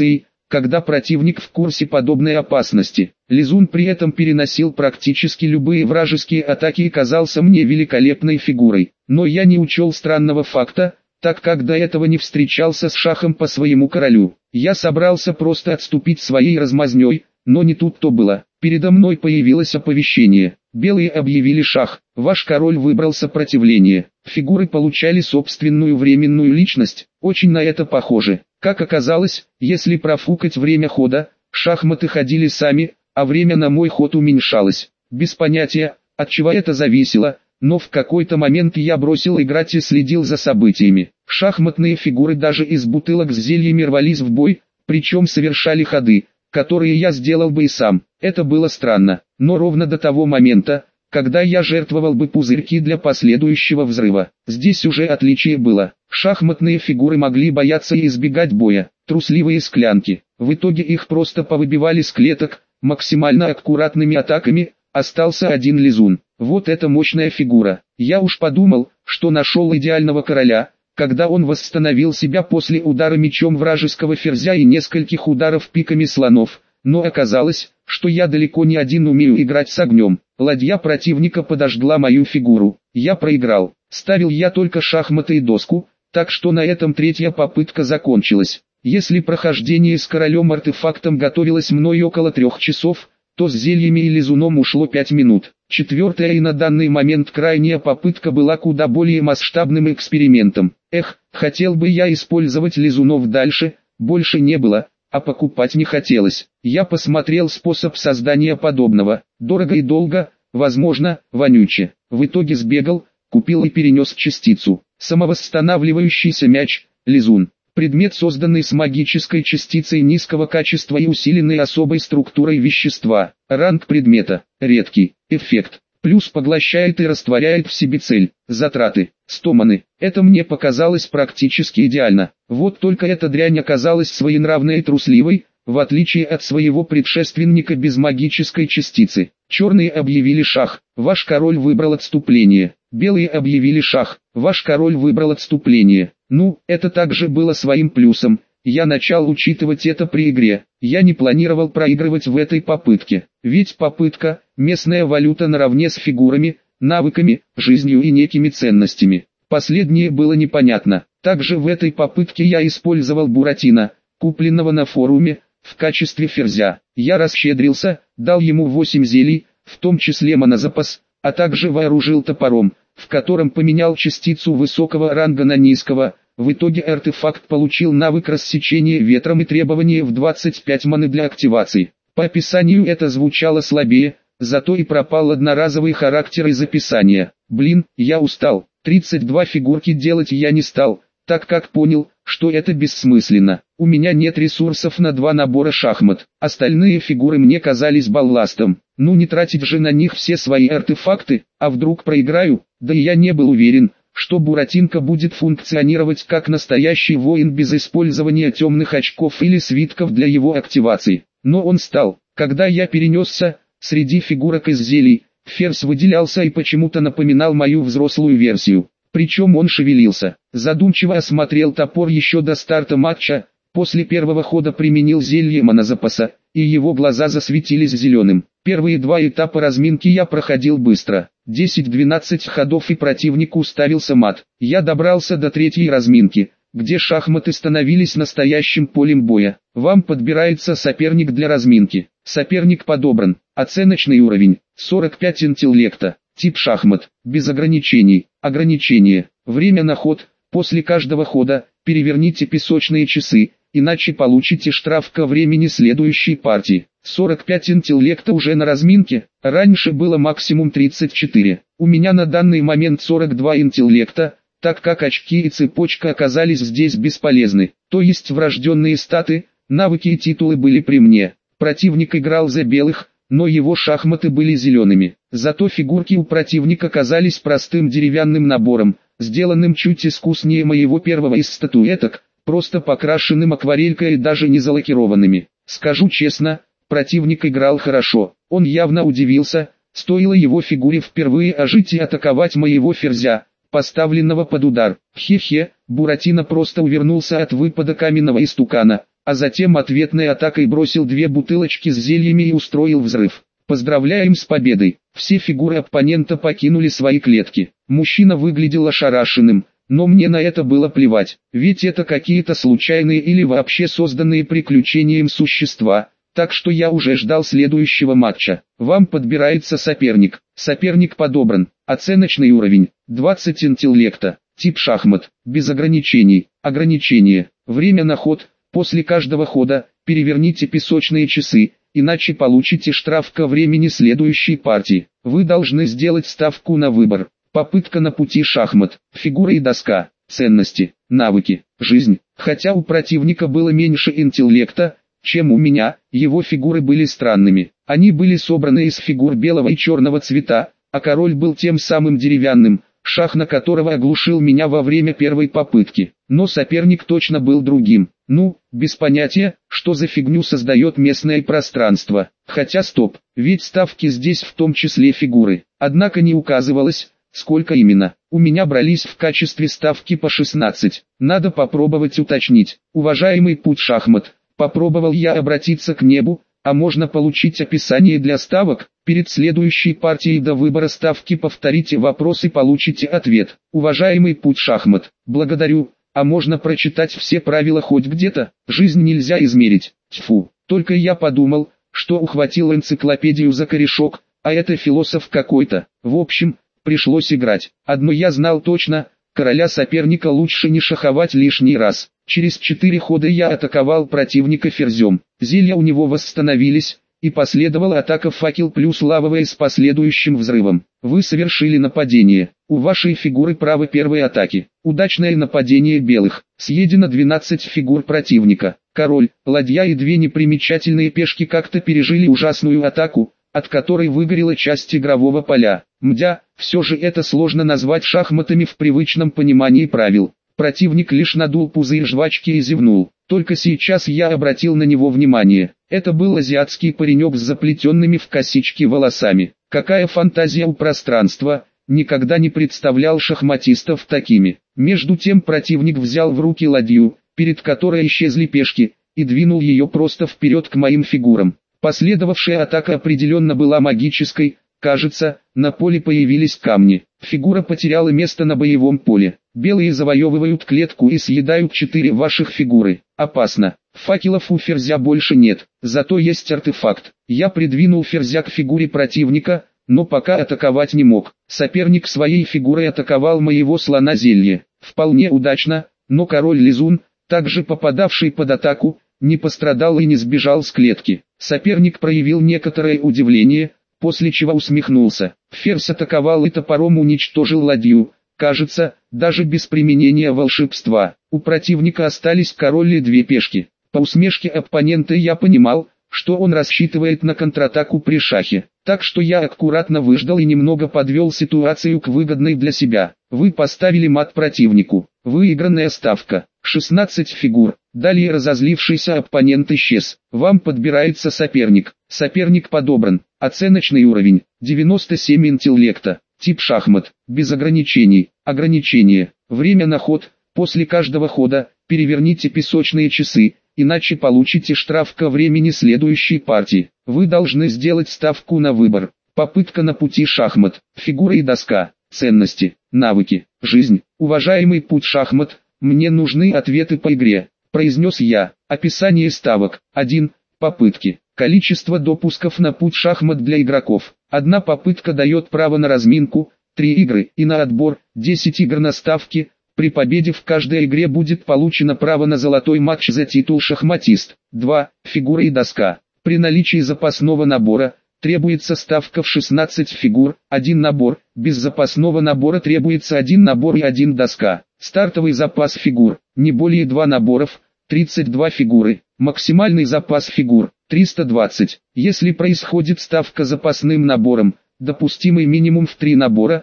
когда противник в курсе подобной опасности. Лизун при этом переносил практически любые вражеские атаки и казался мне великолепной фигурой. Но я не учел странного факта, так как до этого не встречался с шахом по своему королю. Я собрался просто отступить своей размазней, но не тут-то было. Передо мной появилось оповещение. Белые объявили шах, ваш король выбрал сопротивление. Фигуры получали собственную временную личность, очень на это похоже. Как оказалось, если профукать время хода, шахматы ходили сами, а время на мой ход уменьшалось. Без понятия, от чего это зависело, но в какой-то момент я бросил играть и следил за событиями. Шахматные фигуры даже из бутылок с зельями рвались в бой, причем совершали ходы, которые я сделал бы и сам. Это было странно, но ровно до того момента, когда я жертвовал бы пузырьки для последующего взрыва. Здесь уже отличие было. Шахматные фигуры могли бояться и избегать боя, трусливые склянки. В итоге их просто повыбивали с клеток, максимально аккуратными атаками. Остался один лизун. Вот это мощная фигура. Я уж подумал, что нашел идеального короля, когда он восстановил себя после удара мечом вражеского ферзя и нескольких ударов пиками слонов. Но оказалось, что я далеко не один умею играть с огнем. Ладья противника подожгла мою фигуру. Я проиграл. Ставил я только шахматы и доску, так что на этом третья попытка закончилась. Если прохождение с королем-артефактом готовилось мной около 3 часов, то с зельями и лизуном ушло 5 минут. Четвертая и на данный момент крайняя попытка была куда более масштабным экспериментом. Хотел бы я использовать лизунов дальше, больше не было, а покупать не хотелось. Я посмотрел способ создания подобного. Дорого и долго, возможно, вонюче. В итоге сбегал, купил и перенес частицу. Самовосстанавливающийся мяч, лизун. Предмет, созданный с магической частицей низкого качества и усиленной особой структурой вещества. Ранг предмета. Редкий. Эффект. Плюс поглощает и растворяет в себе цель. Затраты. 100 маны. Это мне показалось практически идеально. Вот только эта дрянь оказалась своенравной и трусливой, в отличие от своего предшественника без магической частицы. Черные объявили шах. Ваш король выбрал отступление. Белые объявили шах. Ваш король выбрал отступление. Ну, это также было своим плюсом. Я начал учитывать это при игре. Я не планировал проигрывать в этой попытке. Ведь попытка – местная валюта наравне с фигурами, навыками, жизнью и некими ценностями. Последнее было непонятно. Также в этой попытке я использовал Буратино, купленного на форуме, в качестве ферзя. Я расщедрился, дал ему 8 зелий, в том числе монозапас, а также вооружил топором, в котором поменял частицу высокого ранга на низкого. В итоге артефакт получил навык рассечения ветром и требование в 25 маны для активации. По описанию это звучало слабее, зато и пропал одноразовый характер из описания. Блин, я устал. 32 фигурки делать я не стал, так как понял, что это бессмысленно. У меня нет ресурсов на 2 набора шахмат. Остальные фигуры мне казались балластом. Ну не тратить же на них все свои артефакты, а вдруг проиграю? Да и я не был уверен, что Буратинка будет функционировать как настоящий воин без использования темных очков или свитков для его активации. Но он стал. Когда я перенесся, среди фигурок из зелий, ферзь выделялся и почему-то напоминал мою взрослую версию. Причем он шевелился. Задумчиво осмотрел топор еще до старта матча, после первого хода применил зелье монозапаса, и его глаза засветились зеленым. Первые 2 этапа разминки я проходил быстро. 10-12 ходов и противник уставился мат. Я добрался до 3-й разминки, где шахматы становились настоящим полем боя. Вам подбирается соперник для разминки. Соперник подобран. Оценочный уровень 45 интеллекта. Тип шахмат. Без ограничений. Ограничение. Время на ход. После каждого хода переверните песочные часы, иначе получите штраф ко времени следующей партии. 45 интеллекта уже на разминке, раньше было максимум 34. У меня на данный момент 42 интеллекта, так как очки и цепочка оказались здесь бесполезны. То есть врожденные статы, навыки и титулы были при мне. Противник играл за белых, но его шахматы были зелеными. Зато фигурки у противника казались простым деревянным набором, сделанным чуть искуснее моего первого из статуэток, просто покрашенным акварелькой и даже не залакированными. Скажу честно, противник играл хорошо. Он явно удивился, стоило его фигуре впервые ожить и атаковать моего ферзя, поставленного под удар. Хе-хе, Буратино просто увернулся от выпада каменного истукана, а затем ответной атакой бросил 2 бутылочки с зельями и устроил взрыв. Поздравляем с победой. Все фигуры оппонента покинули свои клетки. Мужчина выглядел ошарашенным, но мне на это было плевать, ведь это какие-то случайные или вообще созданные приключением существа, так что я уже ждал следующего матча. Вам подбирается соперник. Соперник подобран. Оценочный уровень 20 интеллекта. Тип шахмат. Без ограничений. Ограничение. Время на ход. После каждого хода переверните песочные часы, иначе получите штраф ко времени следующей партии. Вы должны сделать ставку на выбор. Попытка на пути шахмат. Фигура и доска. Ценности. Навыки. Жизнь. Хотя у противника было меньше интеллекта, чем у меня, его фигуры были странными. Они были собраны из фигур белого и черного цвета, а король был тем самым деревянным, шах на которого оглушил меня во время первой попытки. Но соперник точно был другим. Ну, без понятия, что за фигню создает местное пространство. Хотя стоп, ведь ставки здесь в том числе фигуры. Однако не указывалось, сколько именно. У меня брались в качестве ставки по 16. Надо попробовать уточнить. Уважаемый путь шахмат, попробовал я обратиться к небу, а можно получить описание для ставок? Перед следующей партией до выбора ставки повторите вопрос и получите ответ. Уважаемый путь шахмат, благодарю, а можно прочитать все правила хоть где-то? Жизнь нельзя измерить. Тьфу, только я подумал, что ухватил энциклопедию за корешок, а это философ какой-то. В общем, пришлось играть. Одно я знал точно, короля соперника лучше не шаховать лишний раз. Через 4 хода я атаковал противника ферзем. Зелья у него восстановились, и последовала атака факел плюс лавовая с последующим взрывом. Вы совершили нападение. У вашей фигуры право первой атаки. Удачное нападение белых. Съедено 12 фигур противника. Король, ладья и 2 непримечательные пешки как-то пережили ужасную атаку, от которой выгорела часть игрового поля. Мдя, все же это сложно назвать шахматами в привычном понимании правил. Противник лишь надул пузырь жвачки и зевнул. Только сейчас я обратил на него внимание. Это был азиатский паренек с заплетенными в косички волосами. Какая фантазия у пространства, никогда не представлял шахматистов такими. Между тем противник взял в руки ладью, перед которой исчезли пешки, и двинул ее просто вперед к моим фигурам. Последовавшая атака определенно была магической. Кажется, на поле появились камни. Фигура потеряла место на боевом поле. Белые завоевывают клетку и съедают 4 ваших фигуры. Опасно. Факелов у ферзя больше нет, зато есть артефакт. Я придвинул ферзя к фигуре противника, но пока атаковать не мог. Соперник своей фигурой атаковал моего слона зелье. Вполне удачно, но король-лизун, также попадавший под атаку, не пострадал и не сбежал с клетки. Соперник проявил некоторое удивление, после чего усмехнулся. Ферзь атаковал и топором уничтожил ладью, кажется, даже без применения волшебства. У противника остались король и 2 пешки. По усмешке оппонента я понимал, что он рассчитывает на контратаку при шахе. Так что я аккуратно выждал и немного подвел ситуацию к выгодной для себя. Вы поставили мат противнику. Выигранная ставка. 16 фигур. Далее разозлившийся оппонент исчез. Вам подбирается соперник. Соперник подобран. Оценочный уровень 97 интеллекта. Тип шахмат. Без ограничений. Ограничение. Время на ход. После каждого хода переверните песочные часы, иначе получите штраф ко времени следующей партии. Вы должны сделать ставку на выбор. Попытка на пути шахмат. Фигура и доска. Ценности. Навыки. Жизнь. Уважаемый путь шахмат, мне нужны ответы по игре, произнес я. Описание ставок. 1. Попытки. Количество допусков на путь шахмат для игроков. 1 попытка дает право на разминку, 3 игры и на отбор, 10 игр на ставки. При победе в каждой игре будет получено право на золотой матч за титул шахматист. 2. Фигура и доска. При наличии запасного набора требуется ставка в 16 фигур, 1 набор. Без запасного набора требуется 1 набор и 1 доска. Стартовый запас фигур, не более 2 наборов, 32 фигуры. Максимальный запас фигур, 320. Если происходит ставка запасным набором, допустимый минимум в 3 набора,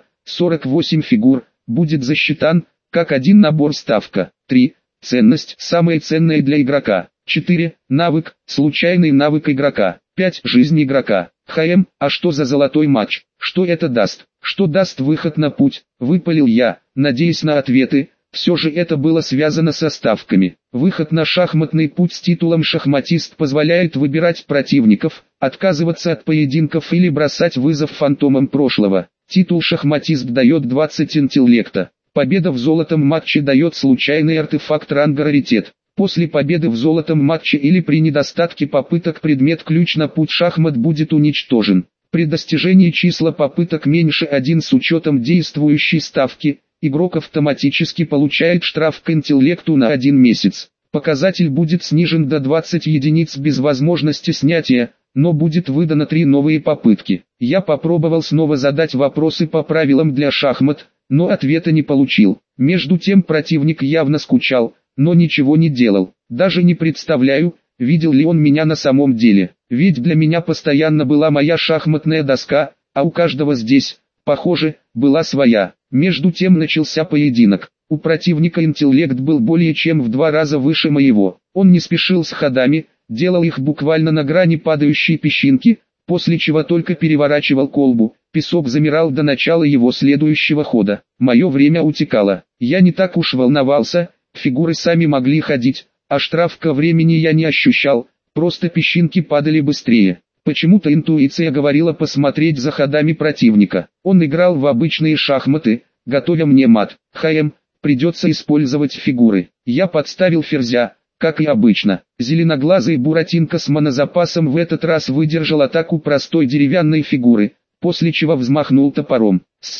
48 фигур, будет засчитан как 1 набор ставка. 3. Ценность, самая ценная для игрока. 4. Навык, случайный навык игрока. 5. Жизнь игрока. ХМ, а что за золотой матч? Что это даст? Что даст выход на путь? Выпалил я, надеясь на ответы. Все же это было связано со ставками. Выход на шахматный путь с титулом шахматист позволяет выбирать противников, отказываться от поединков или бросать вызов фантомам прошлого. Титул шахматист дает 20 интеллекта. Победа в золотом матче дает случайный артефакт ранга раритет. После победы в золотом матче или при недостатке попыток предмет-ключ на путь шахмат будет уничтожен. При достижении числа попыток меньше 1 с учетом действующей ставки, игрок автоматически получает штраф к интеллекту на 1 месяц. Показатель будет снижен до 20 единиц без возможности снятия, но будет выдано 3 новые попытки. Я попробовал снова задать вопросы по правилам для шахмат, но ответа не получил. Между тем противник явно скучал, но ничего не делал. Даже не представляю, видел ли он меня на самом деле. Ведь для меня постоянно была моя шахматная доска, а у каждого здесь, похоже, была своя. Между тем начался поединок. У противника интеллект был более чем в 2 раза выше моего. Он не спешил с ходами, делал их буквально на грани падающей песчинки, после чего только переворачивал колбу. Песок замирал до начала его следующего хода. Мое время утекало. Я не так уж волновался, фигуры сами могли ходить, а штраф ко времени я не ощущал, просто песчинки падали быстрее. Почему-то интуиция говорила посмотреть за ходами противника. Он играл в обычные шахматы, готовя мне мат. Придется использовать фигуры. Я подставил ферзя, как и обычно. Зеленоглазый Буратинка с монозапасом в этот раз выдержал атаку простой деревянной фигуры, после чего взмахнул топором.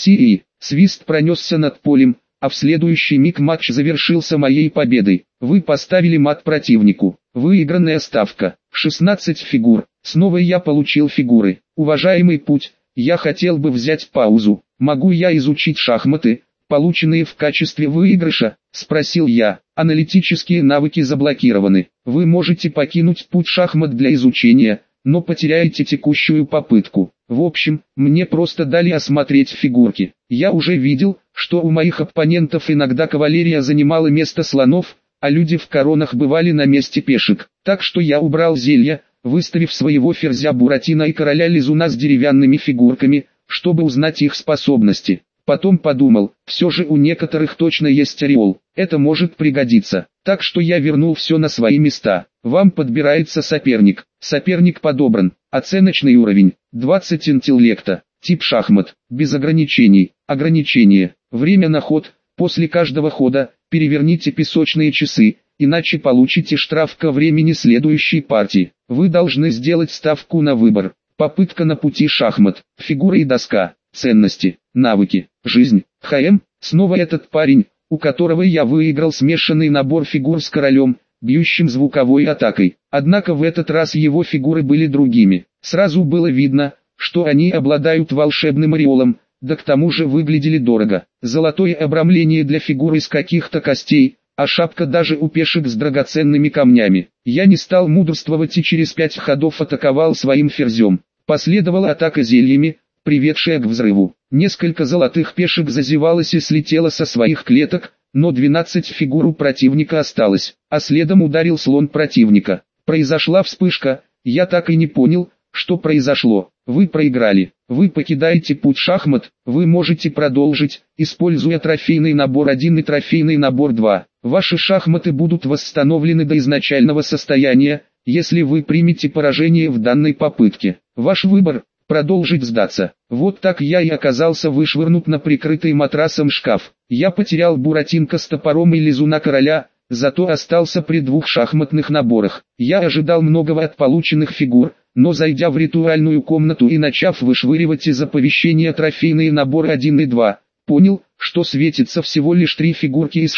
Свист пронесся над полем, а в следующий миг матч завершился моей победой. Вы поставили мат противнику. Выигранная ставка. 16 фигур. Снова я получил фигуры. Уважаемый путь, я хотел бы взять паузу. Могу я изучить шахматы, полученные в качестве выигрыша? Спросил я. Аналитические навыки заблокированы. Вы можете покинуть путь шахмат для изучения, но потеряете текущую попытку. В общем, мне просто дали осмотреть фигурки. Я уже видел, что у моих оппонентов иногда кавалерия занимала место слонов, а люди в коронах бывали на месте пешек. Так что я убрал зелья, выставив своего ферзя Буратино и короля Лизуна с деревянными фигурками, чтобы узнать их способности. Потом подумал, все же у некоторых точно есть ореол, это может пригодиться. Так что я вернул все на свои места. Вам подбирается соперник. Соперник подобран. Оценочный уровень 20 интеллекта. Тип шахмат. Без ограничений. Ограничение. Время на ход. После каждого хода переверните песочные часы, иначе получите штраф ко времени следующей партии. Вы должны сделать ставку на выбор. Попытка на пути шахмат. Фигура и доска. Ценности. Навыки. Жизнь. Снова этот парень, у которого я выиграл смешанный набор фигур с королем, бьющим звуковой атакой. Однако в этот раз его фигуры были другими. Сразу было видно, что они обладают волшебным ореолом, да к тому же выглядели дорого. Золотое обрамление для фигур из каких-то костей, а шапка даже у пешек с драгоценными камнями. Я не стал мудрствовать и через 5 ходов атаковал своим ферзем. Последовала атака зельями, приведшая к взрыву. Несколько золотых пешек зазевалось и слетело со своих клеток, но 12 фигур у противника осталось, а следом ударил слон противника. Произошла вспышка, я так и не понял, что произошло. Вы проиграли. Вы покидаете путь шахмат, вы можете продолжить, используя трофейный набор 1 и трофейный набор 2. Ваши шахматы будут восстановлены до изначального состояния, если вы примете поражение в данной попытке. Ваш выбор – продолжить сдаться. Вот так я и оказался вышвырнут на прикрытый матрасом шкаф. Я потерял Буратинка с топором и Лизуна короля, зато остался при 2 шахматных наборах. Я ожидал многого от полученных фигур, но зайдя в ритуальную комнату и начав вышвыривать из оповещения трофейные наборы 1 и 2, понял, что светится всего лишь 3 фигурки из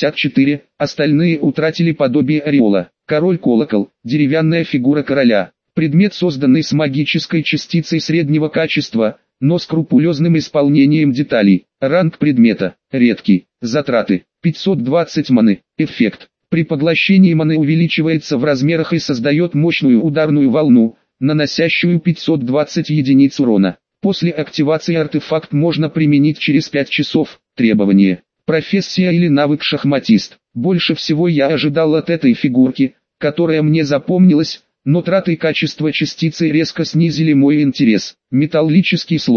64, остальные утратили подобие ореола. Король-колокол, деревянная фигура короля. Предмет, созданный с магической частицей среднего качества, но скрупулезным исполнением деталей. Ранг предмета – редкий. Затраты – 520 маны. Эффект. При поглощении маны увеличивается в размерах и создает мощную ударную волну, наносящую 520 единиц урона. После активации артефакт можно применить через 5 часов. Требования. Профессия или навык шахматист. Больше всего я ожидал от этой фигурки, которая мне запомнилась, но траты качества частицы резко снизили мой интерес. Металлический слон.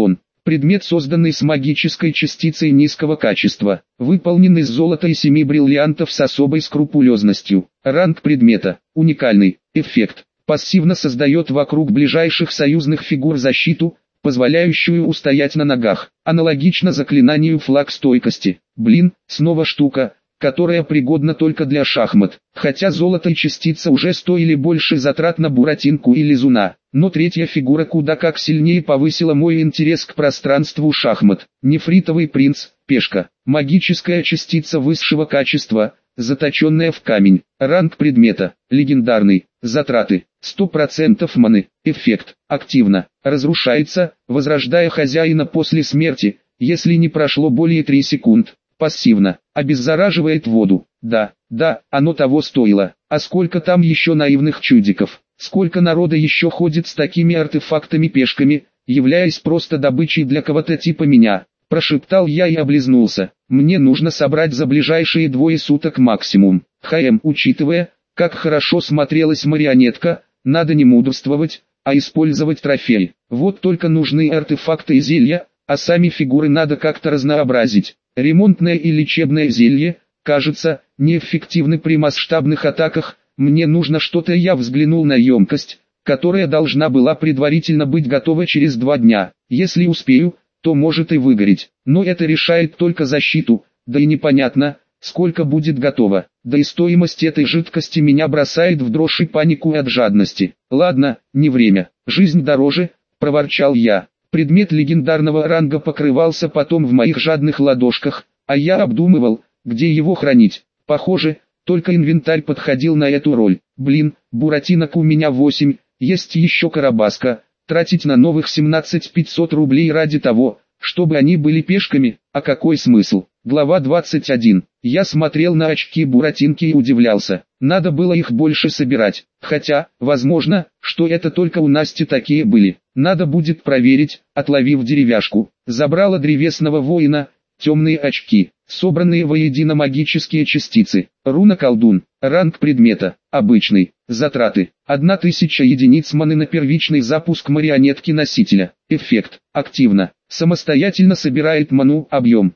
Предмет, созданный с магической частицей низкого качества, выполнен из золота и 7 бриллиантов с особой скрупулезностью. Ранг предмета. Уникальный. Эффект. Пассивно создает вокруг ближайших союзных фигур защиту, позволяющую устоять на ногах. Аналогично заклинанию флаг стойкости. Блин, снова штука, которая пригодна только для шахмат. Хотя золото и частица уже стоили больше затрат на Буратинку и Лизуна. Но третья фигура куда как сильнее повысила мой интерес к пространству шахмат. Нефритовый принц, пешка. Магическая частица высшего качества, заточенная в камень. Ранг предмета. Легендарный. Затраты. 100% маны. Эффект. Активно. Разрушается, возрождая хозяина после смерти, если не прошло более 3 секунд. Пассивно. Обеззараживает воду. Да, оно того стоило. А сколько там еще наивных чудиков. Сколько народа еще ходит с такими артефактами-пешками, являясь просто добычей для кого-то типа меня. Прошептал я и облизнулся. Мне нужно собрать за ближайшие 2 суток максимум. Учитывая, как хорошо смотрелась марионетка, надо не мудрствовать, а использовать трофеи. Вот только нужны артефакты и зелья, а сами фигуры надо как-то разнообразить. Ремонтное и лечебное зелье, кажется, неэффективны при масштабных атаках. Мне нужно что-то. Я взглянул на емкость, которая должна была предварительно быть готова через 2 дня. Если успею, то может и выгореть. Но это решает только защиту, да и непонятно, сколько будет готово. Да и стоимость этой жидкости меня бросает в дрожь и панику от жадности. Ладно, не время. Жизнь дороже, проворчал я. Предмет легендарного ранга покрывался потом в моих жадных ладошках, а я обдумывал, где его хранить. Похоже, только инвентарь подходил на эту роль. Блин, буратинок у меня 8, есть еще Карабаска. Тратить на новых 17 500 рублей ради того, чтобы они были пешками, а какой смысл? Глава 21. Я смотрел на очки Буратинки и удивлялся. Надо было их больше собирать. Хотя, возможно, что это только у Насти такие были. Надо будет проверить, отловив деревяшку. Забрала древесного воина, темные очки, собранные воедино магические частицы. Руна колдун. Ранг предмета. Обычный. Затраты. 1000 единиц маны на первичный запуск марионетки носителя. Эффект. Активно. Самостоятельно собирает ману. Объем.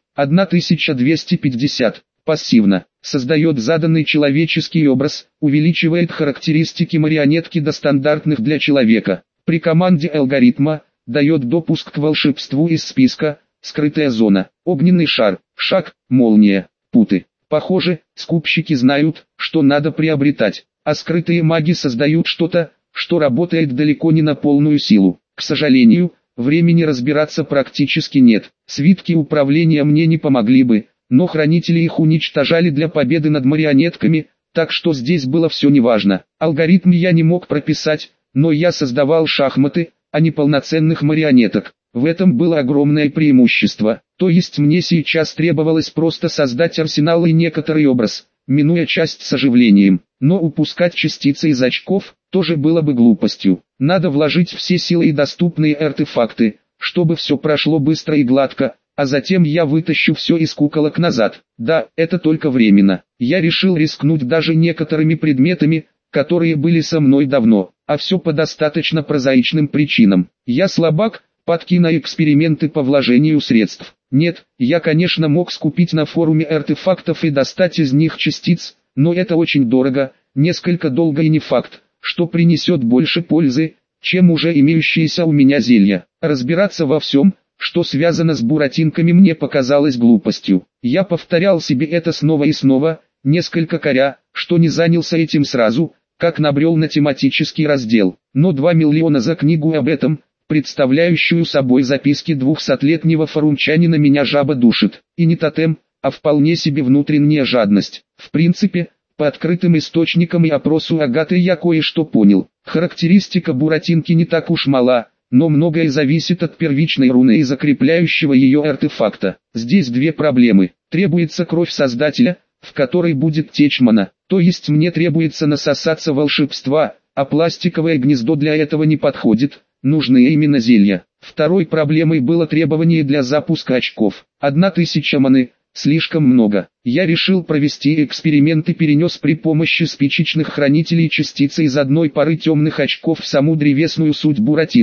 1250. Пассивно. Создает заданный человеческий образ, увеличивает характеристики марионетки до стандартных для человека. При команде алгоритма, дает допуск к волшебству из списка, скрытая зона, огненный шар, шаг, молния, путы. Похоже, скупщики знают, что надо приобретать, а скрытые маги создают что-то, что работает далеко не на полную силу. К сожалению, времени разбираться практически нет. Свитки управления мне не помогли бы, но хранители их уничтожали для победы над марионетками, так что здесь было все неважно. Алгоритм я не мог прописать, но я создавал шахматы, а не полноценных марионеток. В этом было огромное преимущество. То есть мне сейчас требовалось просто создать арсенал и некоторый образ, минуя часть с оживлением. Но упускать частицы из очков тоже было бы глупостью. Надо вложить все силы и доступные артефакты, чтобы все прошло быстро и гладко, а затем я вытащу все из куколок назад. Да, это только временно. Я решил рискнуть даже некоторыми предметами, которые были со мной давно, а все по достаточно прозаичным причинам. Я слабак, падки на эксперименты по вложению средств. Нет, я конечно мог скупить на форуме артефактов и достать из них частиц, но это очень дорого, несколько долго и не факт, что принесет больше пользы, чем уже имеющиеся у меня зелья. Разбираться во всем, что связано с буратинками, мне показалось глупостью. Я повторял себе это снова и снова, несколько коря, что не занялся этим сразу, как набрел на тематический раздел. Но 2 миллиона за книгу об этом, представляющую собой записки 200-летнего форумчанина, меня жаба душит. И не тотем, а вполне себе внутренняя жадность. В принципе, по открытым источникам и опросу Агаты я кое-что понял. Характеристика буратинки не так уж мала, но многое зависит от первичной руны и закрепляющего ее артефакта. Здесь 2 проблемы. Требуется кровь создателя, в которой будет течь мана, то есть мне требуется насосаться волшебства, а пластиковое гнездо для этого не подходит, нужны именно зелья. Второй проблемой было требование для запуска очков. 1000 маны, слишком много. Я решил провести эксперимент и перенес при помощи спичечных хранителей частицы из одной пары темных очков в саму древесную суть буратинки.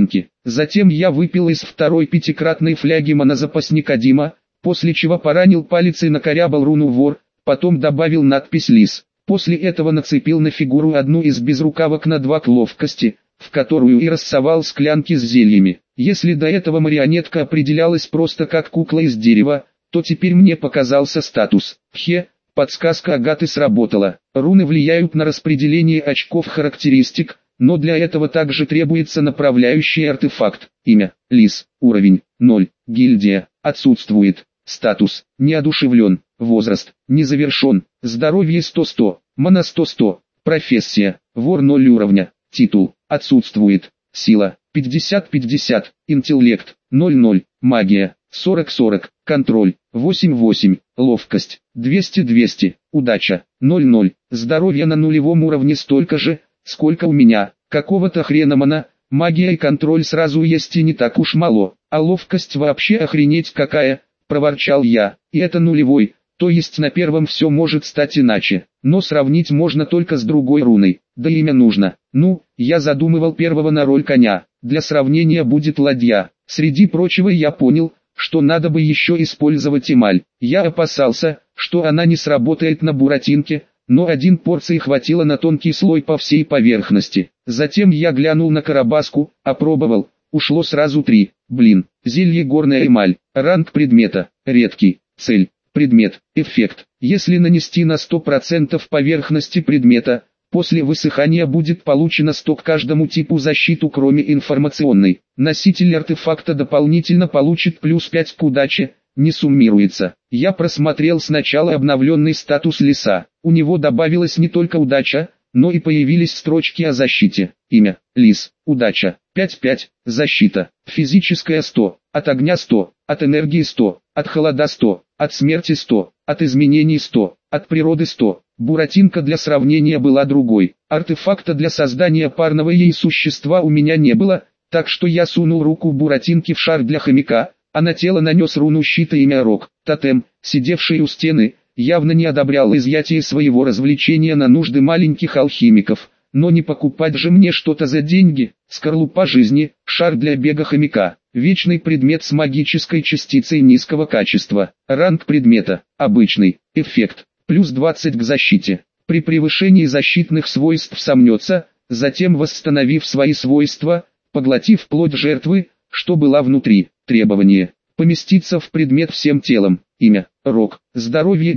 Затем я выпил из второй пятикратной фляги монозапасника Дима, после чего поранил палец и накорябал руну вор, потом добавил надпись «Лис». После этого нацепил на фигуру одну из безрукавок на 2 к ловкости, в которую и рассовал склянки с зельями. Если до этого марионетка определялась просто как кукла из дерева, то теперь мне показался статус. Подсказка Агаты сработала. Руны влияют на распределение очков характеристик, но для этого также требуется направляющий артефакт. Имя – Лис, уровень – 0, гильдия – отсутствует, статус – неодушевлен, возраст – не завершен, здоровье 100-100, мана 100-100, профессия – вор 0 уровня, титул – отсутствует, сила – 50-50, интеллект – 0-0, магия – 40-40, контроль – 8-8, ловкость – 200-200, удача – 0-0, здоровье на нулевом уровне столько же, сколько у меня, какого-то хрена мана, магия и контроль сразу есть и не так уж мало, а ловкость вообще охренеть какая, проворчал я, и это нулевой, то есть на первом все может стать иначе, но сравнить можно только с другой руной, да имя нужно. Ну, я задумывал первого на роль коня, для сравнения будет ладья, среди прочего я понял, что надо бы еще использовать эмаль. Я опасался, что она не сработает на буратинке, но 1 порции хватило на тонкий слой по всей поверхности. Затем я глянул на карабаску, опробовал, ушло сразу 3. Зелье горная эмаль, ранг предмета, редкий, цель, предмет, эффект. Если нанести на 100% поверхности предмета, после высыхания будет получено 100 к каждому типу защиту кроме информационной. Носитель артефакта дополнительно получит плюс 5 к удаче, не суммируется. Я просмотрел сначала обновленный статус лиса. У него добавилась не только удача, но и появились строчки о защите. Имя – Лис, удача – 5-5, защита, физическая 100, от огня 100, от энергии 100, от холода 100, от смерти 100, от изменений 100, от природы 100. Буратинка для сравнения была другой. Артефакта для создания парного ей существа у меня не было, так что я сунул руку Буратинки в шар для хомяка, а на тело нанес руну щита имя Рок. Тотем, сидевший у стены, явно не одобрял изъятие своего развлечения на нужды маленьких алхимиков, но не покупать же мне что-то за деньги. Скорлупа жизни, шар для бега хомяка, вечный предмет с магической частицей низкого качества, ранг предмета, обычный, эффект, плюс 20 к защите. При превышении защитных свойств сомнется, затем восстановив свои свойства, поглотив плоть жертвы, что была внутри. Требование. Поместиться в предмет всем телом. Имя. Рок. Здоровье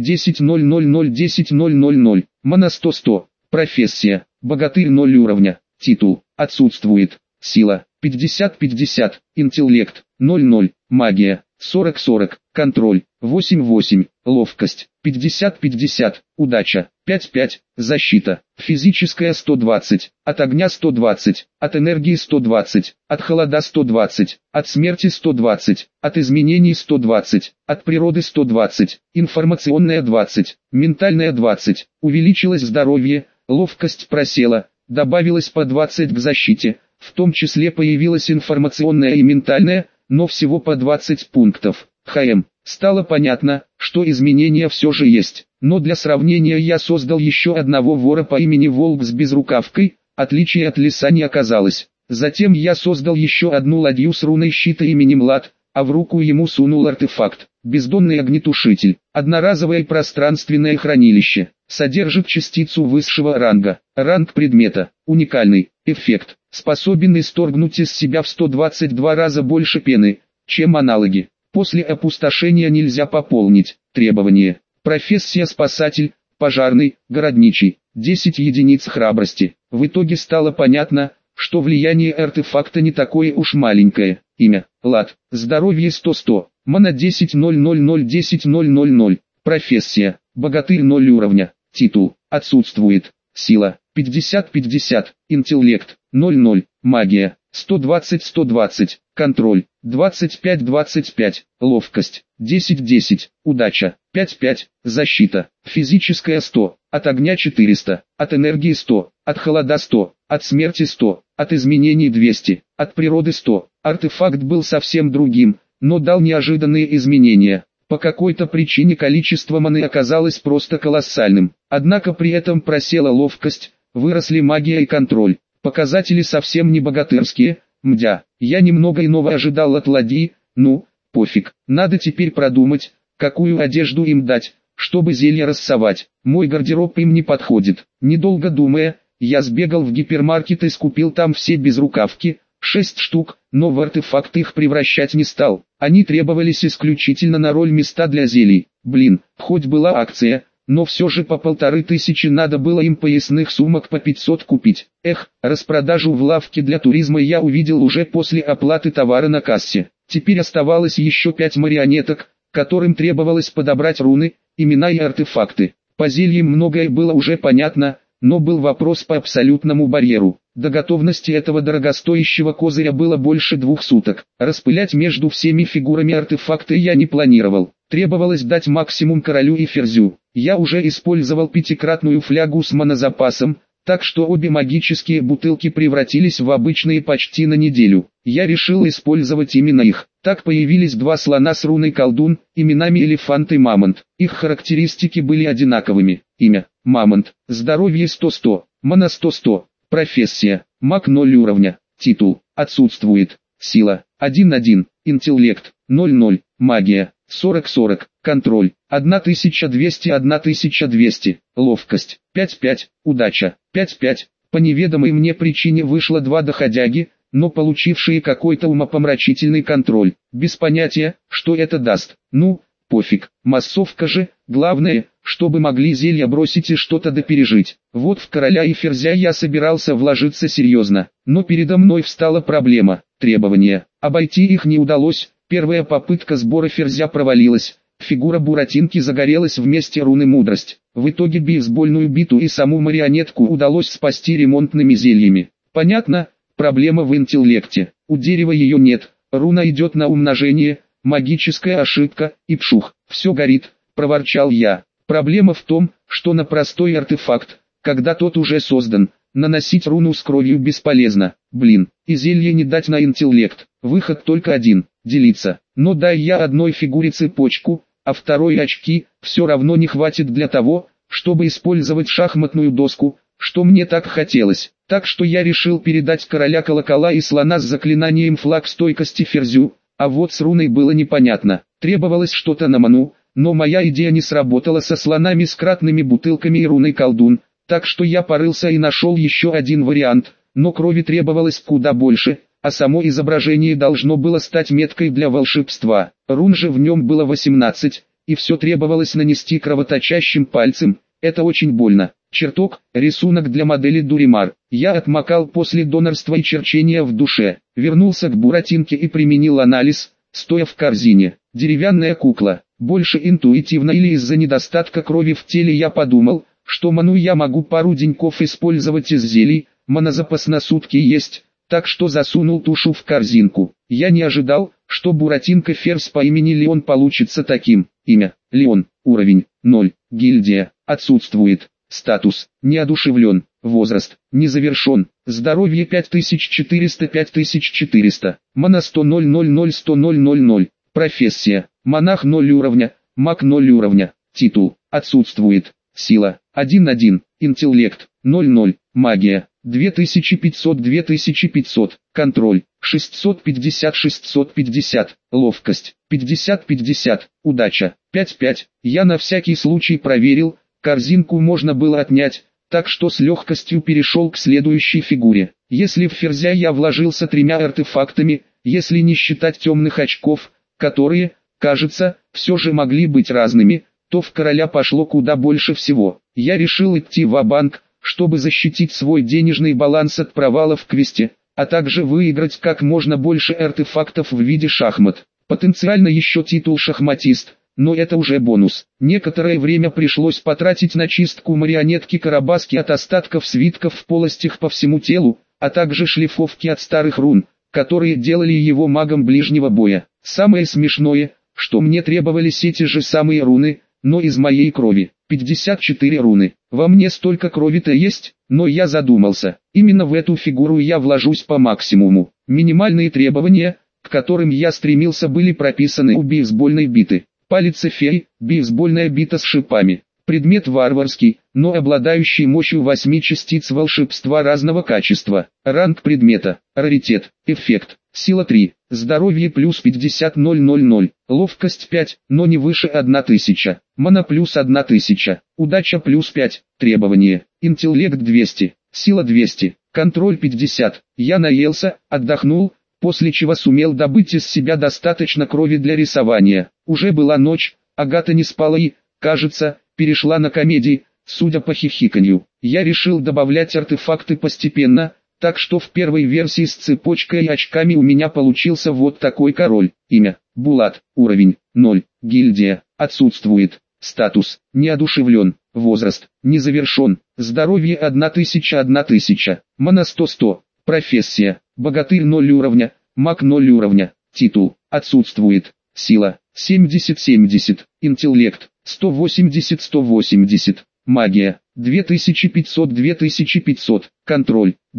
10-000-10-000. Мана 100-100. Профессия. Богатырь 0 уровня. Титул. Отсутствует. Сила. 50-50. Интеллект. 0-0. Магия. 40-40. Контроль. 8-8. Ловкость. 50-50. Удача. 5-5. Защита. Физическая 120. От огня 120. От энергии 120. От холода 120. От смерти 120. От изменений 120. От природы 120. Информационная 20. Ментальная 20. Увеличилось здоровье. Ловкость просела. Добавилось по 20 к защите. В том числе появилась информационная и ментальная, но всего по 20 пунктов. Стало понятно, что изменения все же есть, но для сравнения я создал еще одного вора по имени Волк с безрукавкой, отличия от лиса не оказалось. Затем я создал еще одну ладью с руной щита именем Лад, а в руку ему сунул артефакт, бездонный огнетушитель, одноразовое пространственное хранилище, содержит частицу высшего ранга, ранг предмета, уникальный, эффект, способен исторгнуть из себя в 122 раза больше пены, чем аналоги. После опустошения нельзя пополнить. Требование. Профессия спасатель, пожарный, городничий, 10 единиц храбрости. В итоге стало понятно, что влияние артефакта не такое уж маленькое. Имя. Лад. Здоровье 100-100. Мана 10-000-10-000. Профессия. Богатырь 0 уровня. Титул. Отсутствует. Сила. 50-50. Интеллект. 0-0. Магия. 120-120. Контроль. 25-25. Ловкость. 10-10. Удача. 5-5. Защита. Физическая 100. От огня 400. От энергии 100. От холода 100. От смерти 100. От изменений 200. От природы 100. Артефакт был совсем другим, но дал неожиданные изменения. По какой-то причине количество маны оказалось просто колоссальным. Однако при этом просела ловкость, выросли магия и контроль. Показатели совсем не богатырские. Я немного иного ожидал от ладьи, ну, пофиг. Надо теперь продумать, какую одежду им дать, чтобы зелье рассовать. Мой гардероб им не подходит. Недолго думая, я сбегал в гипермаркет и скупил там все безрукавки, 6 штук, но в артефакты их превращать не стал. Они требовались исключительно на роль места для зелий. Блин, хоть была акция, но все же по 1500 надо было им поясных сумок по 500 купить. Эх, распродажу в лавке для туризма я увидел уже после оплаты товара на кассе. Теперь оставалось еще 5 марионеток, которым требовалось подобрать руны, имена и артефакты. По зельям многое было уже понятно, но был вопрос по абсолютному барьеру. До готовности этого дорогостоящего козыря было больше 2 суток. Распылять между всеми фигурами артефакты я не планировал. Требовалось дать максимум королю и ферзю. Я уже использовал 5-кратную флягу с монозапасом, так что обе магические бутылки превратились в обычные почти на неделю. Я решил использовать именно их. Так появились 2 слона с руной колдун, именами элефант и мамонт. Их характеристики были одинаковыми. Имя – мамонт, здоровье 100-100, мана 100-100, профессия – маг 0 уровня, титул – отсутствует, сила – 1-1, интеллект – 0-0, магия – 40-40, контроль – 1200-1200, ловкость – 5-5, удача – 5-5. По неведомой мне причине вышло 2 доходяги, но получившие какой-то умопомрачительный контроль. Без понятия, что это даст. Ну, пофиг, массовка же, главное, чтобы могли зелья бросить и что-то допережить. Вот в короля и ферзя я собирался вложиться серьезно, но передо мной встала проблема, требования. Обойти их не удалось, первая попытка сбора ферзя провалилась. Фигура Буратинки загорелась вместе руны мудрость. В итоге бейсбольную биту и саму марионетку удалось спасти ремонтными зельями. Понятно, проблема в интеллекте. У дерева ее нет, руна идет на умножение, магическая ошибка, и пшух, все горит, проворчал я. Проблема в том, что на простой артефакт, когда тот уже создан, наносить руну с кровью бесполезно. Блин, и зелье не дать на интеллект. Выход только один – делиться. Но дай я одной фигуре цепочку, а второй очки, все равно не хватит для того, чтобы использовать шахматную доску, что мне так хотелось. Так что я решил передать короля колокола и слона с заклинанием флаг стойкости ферзю, а вот с руной было непонятно. Требовалось что-то на ману, но моя идея не сработала со слонами с кратными бутылками и руной колдун, так что я порылся и нашел еще один вариант, но крови требовалось куда больше, а само изображение должно было стать меткой для волшебства. Рун же в нем было 18, и все требовалось нанести кровоточащим пальцем, это очень больно. Чертог, рисунок для модели Дуримар. Я отмокал после донорства и черчения в душе, вернулся к Буратинке и применил анализ, стоя в корзине. Деревянная кукла. Больше интуитивно или из-за недостатка крови в теле я подумал, что ману я могу пару деньков использовать из зелий, монозапас на сутки есть, так что засунул тушу в корзинку. Я не ожидал, что Буратинка ферзь по имени Леон получится таким. Имя – Леон, уровень – 0, гильдия – отсутствует, статус – неодушевлен, возраст – не завершен, здоровье 5400-5400, мана 100-000-100-000, профессия – монах 0 уровня, маг 0 уровня, титул – отсутствует, сила – 1-1, интеллект – 0-0, магия – 2500-2500, контроль – 650-650, ловкость – 50-50, удача – 5-5. Я на всякий случай проверил, корзинку можно было отнять, так что с легкостью перешел к следующей фигуре. Если в ферзя я вложился 3 артефактами, если не считать темных очков, которые, кажется, все же могли быть разными, то в короля пошло куда больше всего. Я решил идти ва-банк, чтобы защитить свой денежный баланс от провала в квесте, а также выиграть как можно больше артефактов в виде шахмат. Потенциально еще титул шахматист, но это уже бонус. Некоторое время пришлось потратить на чистку марионетки Карабаски от остатков свитков в полостях по всему телу, а также шлифовки от старых рун, которые делали его магом ближнего боя. Самое смешное, что мне требовались эти же самые руны, но из моей крови. 54 руны. Во мне столько крови-то есть, но я задумался. Именно в эту фигуру я вложусь по максимуму. Минимальные требования, к которым я стремился, были прописаны у бейсбольной биты. Палец феи, бейсбольная бита с шипами. Предмет варварский, но обладающий мощью 8 частиц волшебства разного качества. Ранг предмета, раритет, эффект, сила 3, здоровье плюс 50 000, ловкость 5, но не выше 1000, мана плюс 1000, удача плюс 5, требования, интеллект 200, сила 200, контроль 50, я наелся, отдохнул, после чего сумел добыть из себя достаточно крови для рисования. Уже была ночь, Агата не спала и, кажется, перешла на комедии, судя по хихиканью. Я решил добавлять артефакты постепенно, так что в первой версии с цепочкой и очками у меня получился вот такой король. Имя – Булат, уровень – 0, гильдия – отсутствует, статус – неодушевлен, возраст – не завершен, здоровье 1000, мана 100, профессия – богатырь 0 уровня, маг 0 уровня, титул – отсутствует, сила – 70, интеллект – 180, магия – 2500, контроль –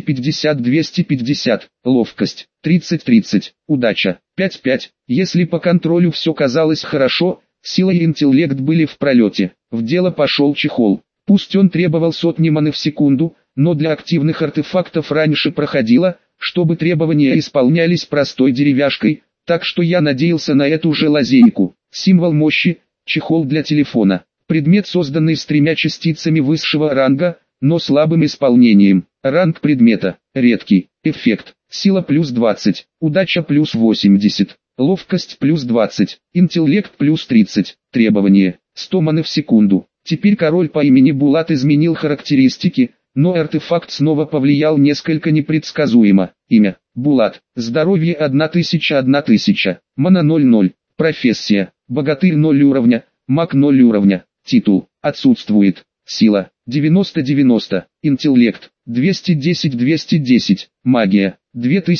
250, ловкость – 30, удача – 5, если по контролю все казалось хорошо, сила и интеллект были в пролете, в дело пошел чехол. Пусть он требовал сотни маны в секунду, но для активных артефактов раньше проходило, чтобы требования исполнялись простой деревяшкой, так что я надеялся на эту же лазейку. Символ мощи – чехол для телефона. Предмет, созданный с 3 частицами высшего ранга, но слабым исполнением. Ранг предмета – редкий. Эффект – сила плюс 20, удача плюс 80, ловкость плюс 20, интеллект плюс 30. Требование – 100 маны в секунду. Теперь король по имени Булат изменил характеристики, но артефакт снова повлиял несколько непредсказуемо. Имя – Булат, здоровье 1000, мана 00, профессия – богатырь 0 уровня, маг 0 уровня, титул – отсутствует, сила – 90, интеллект – 210, магия –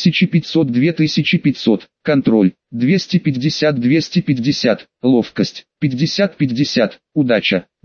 2500, контроль – 250, ловкость – 50, удача –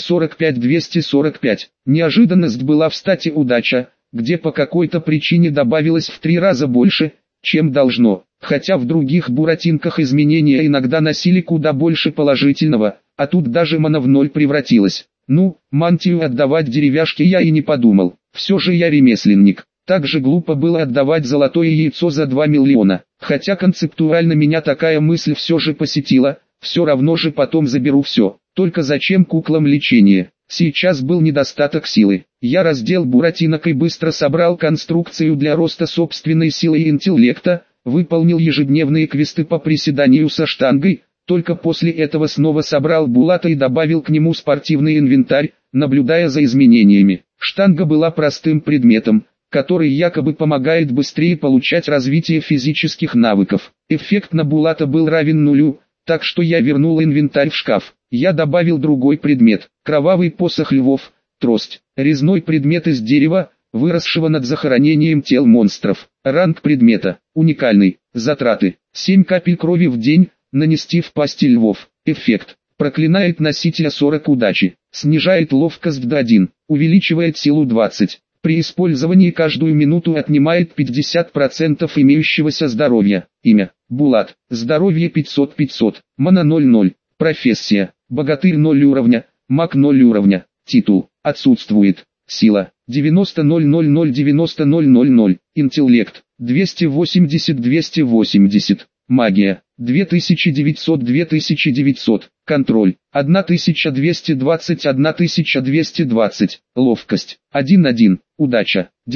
245. Неожиданность была в стате удача, где по какой-то причине добавилось в 3 раза больше, чем должно, хотя в других буратинках изменения иногда носили куда больше положительного, а тут даже мана в 0 превратилась. Ну, мантию отдавать деревяшке я и не подумал, все же я ремесленник. Так же глупо было отдавать золотое яйцо за 2 миллиона, хотя концептуально меня такая мысль все же посетила, все равно же потом заберу все, только зачем куклам лечение? Сейчас был недостаток силы. Я раздел буратинок и быстро собрал конструкцию для роста собственной силы и интеллекта, выполнил ежедневные квесты по приседанию со штангой, только после этого снова собрал Булата и добавил к нему спортивный инвентарь, наблюдая за изменениями. Штанга была простым предметом, который якобы помогает быстрее получать развитие физических навыков. Эффект на Булата был равен 0, так что я вернул инвентарь в шкаф. Я добавил другой предмет, кровавый посох львов, трость, резной предмет из дерева, выросшего над захоронением тел монстров. Ранг предмета, уникальный, затраты, 7 капель крови в день, нанести в пасти львов. Эффект, проклинает носителя 40 удачи, снижает ловкость до 1, увеличивает силу 20. При использовании каждую минуту отнимает 50% имеющегося здоровья. Имя – Булат, здоровье 500, мана 00, профессия – богатырь 0 уровня, маг 0 уровня, титул – отсутствует, сила – 90 000, интеллект – 280, магия – 2900, контроль – 1220, ловкость – 1, удача –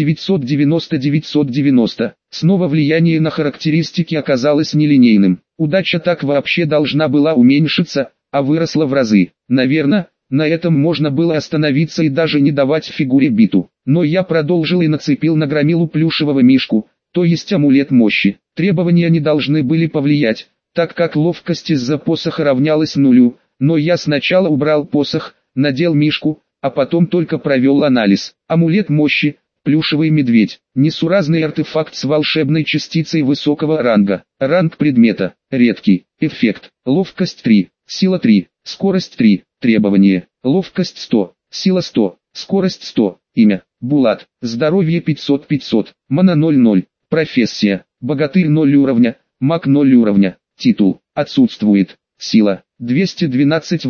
990. Снова влияние на характеристики оказалось нелинейным. Удача так вообще должна была уменьшиться, а выросла в разы. Наверное, на этом можно было остановиться и даже не давать фигуре биту. Но я продолжил и нацепил на громилу плюшевого мишку, то есть амулет мощи. Требования не должны были повлиять, так как ловкость из-за посоха равнялась 0, но я сначала убрал посох, надел мишку, а потом только провел анализ. Амулет мощи, плюшевый медведь, несуразный артефакт с волшебной частицей высокого ранга. Ранг предмета, редкий, эффект, ловкость 3, сила 3, скорость 3, требование, ловкость 100, сила 100, скорость 100, имя, Булат, здоровье 500, мана 00, профессия, богатырь 0 уровня, маг 0 уровня, титул, отсутствует, сила, 212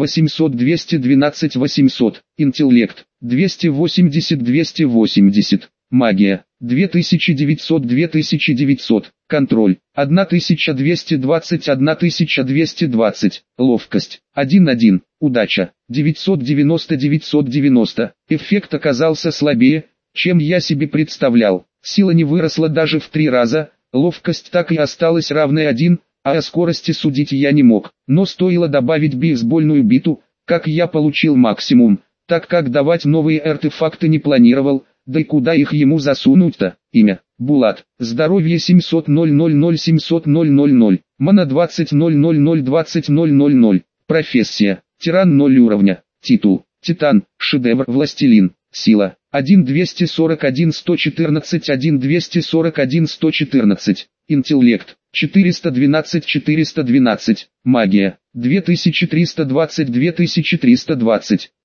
800, интеллект, 280, магия, 2900, контроль, 1220, ловкость, 1-1, удача, 990, эффект оказался слабее, чем я себе представлял, сила не выросла даже в 3 раза, ловкость так и осталась равной 1, а о скорости судить я не мог, но стоило добавить бейсбольную биту, как я получил максимум, так как давать новые артефакты не планировал, да и куда их ему засунуть-то? Имя: Булат. Здоровье 700 000 700 000. Мана 20 000 20 000. Профессия: тиран 0 уровня. Титул: Титан, шедевр, властелин. Сила: 1-241 114 1-241 114. Интеллект: 412. Магия: 2320.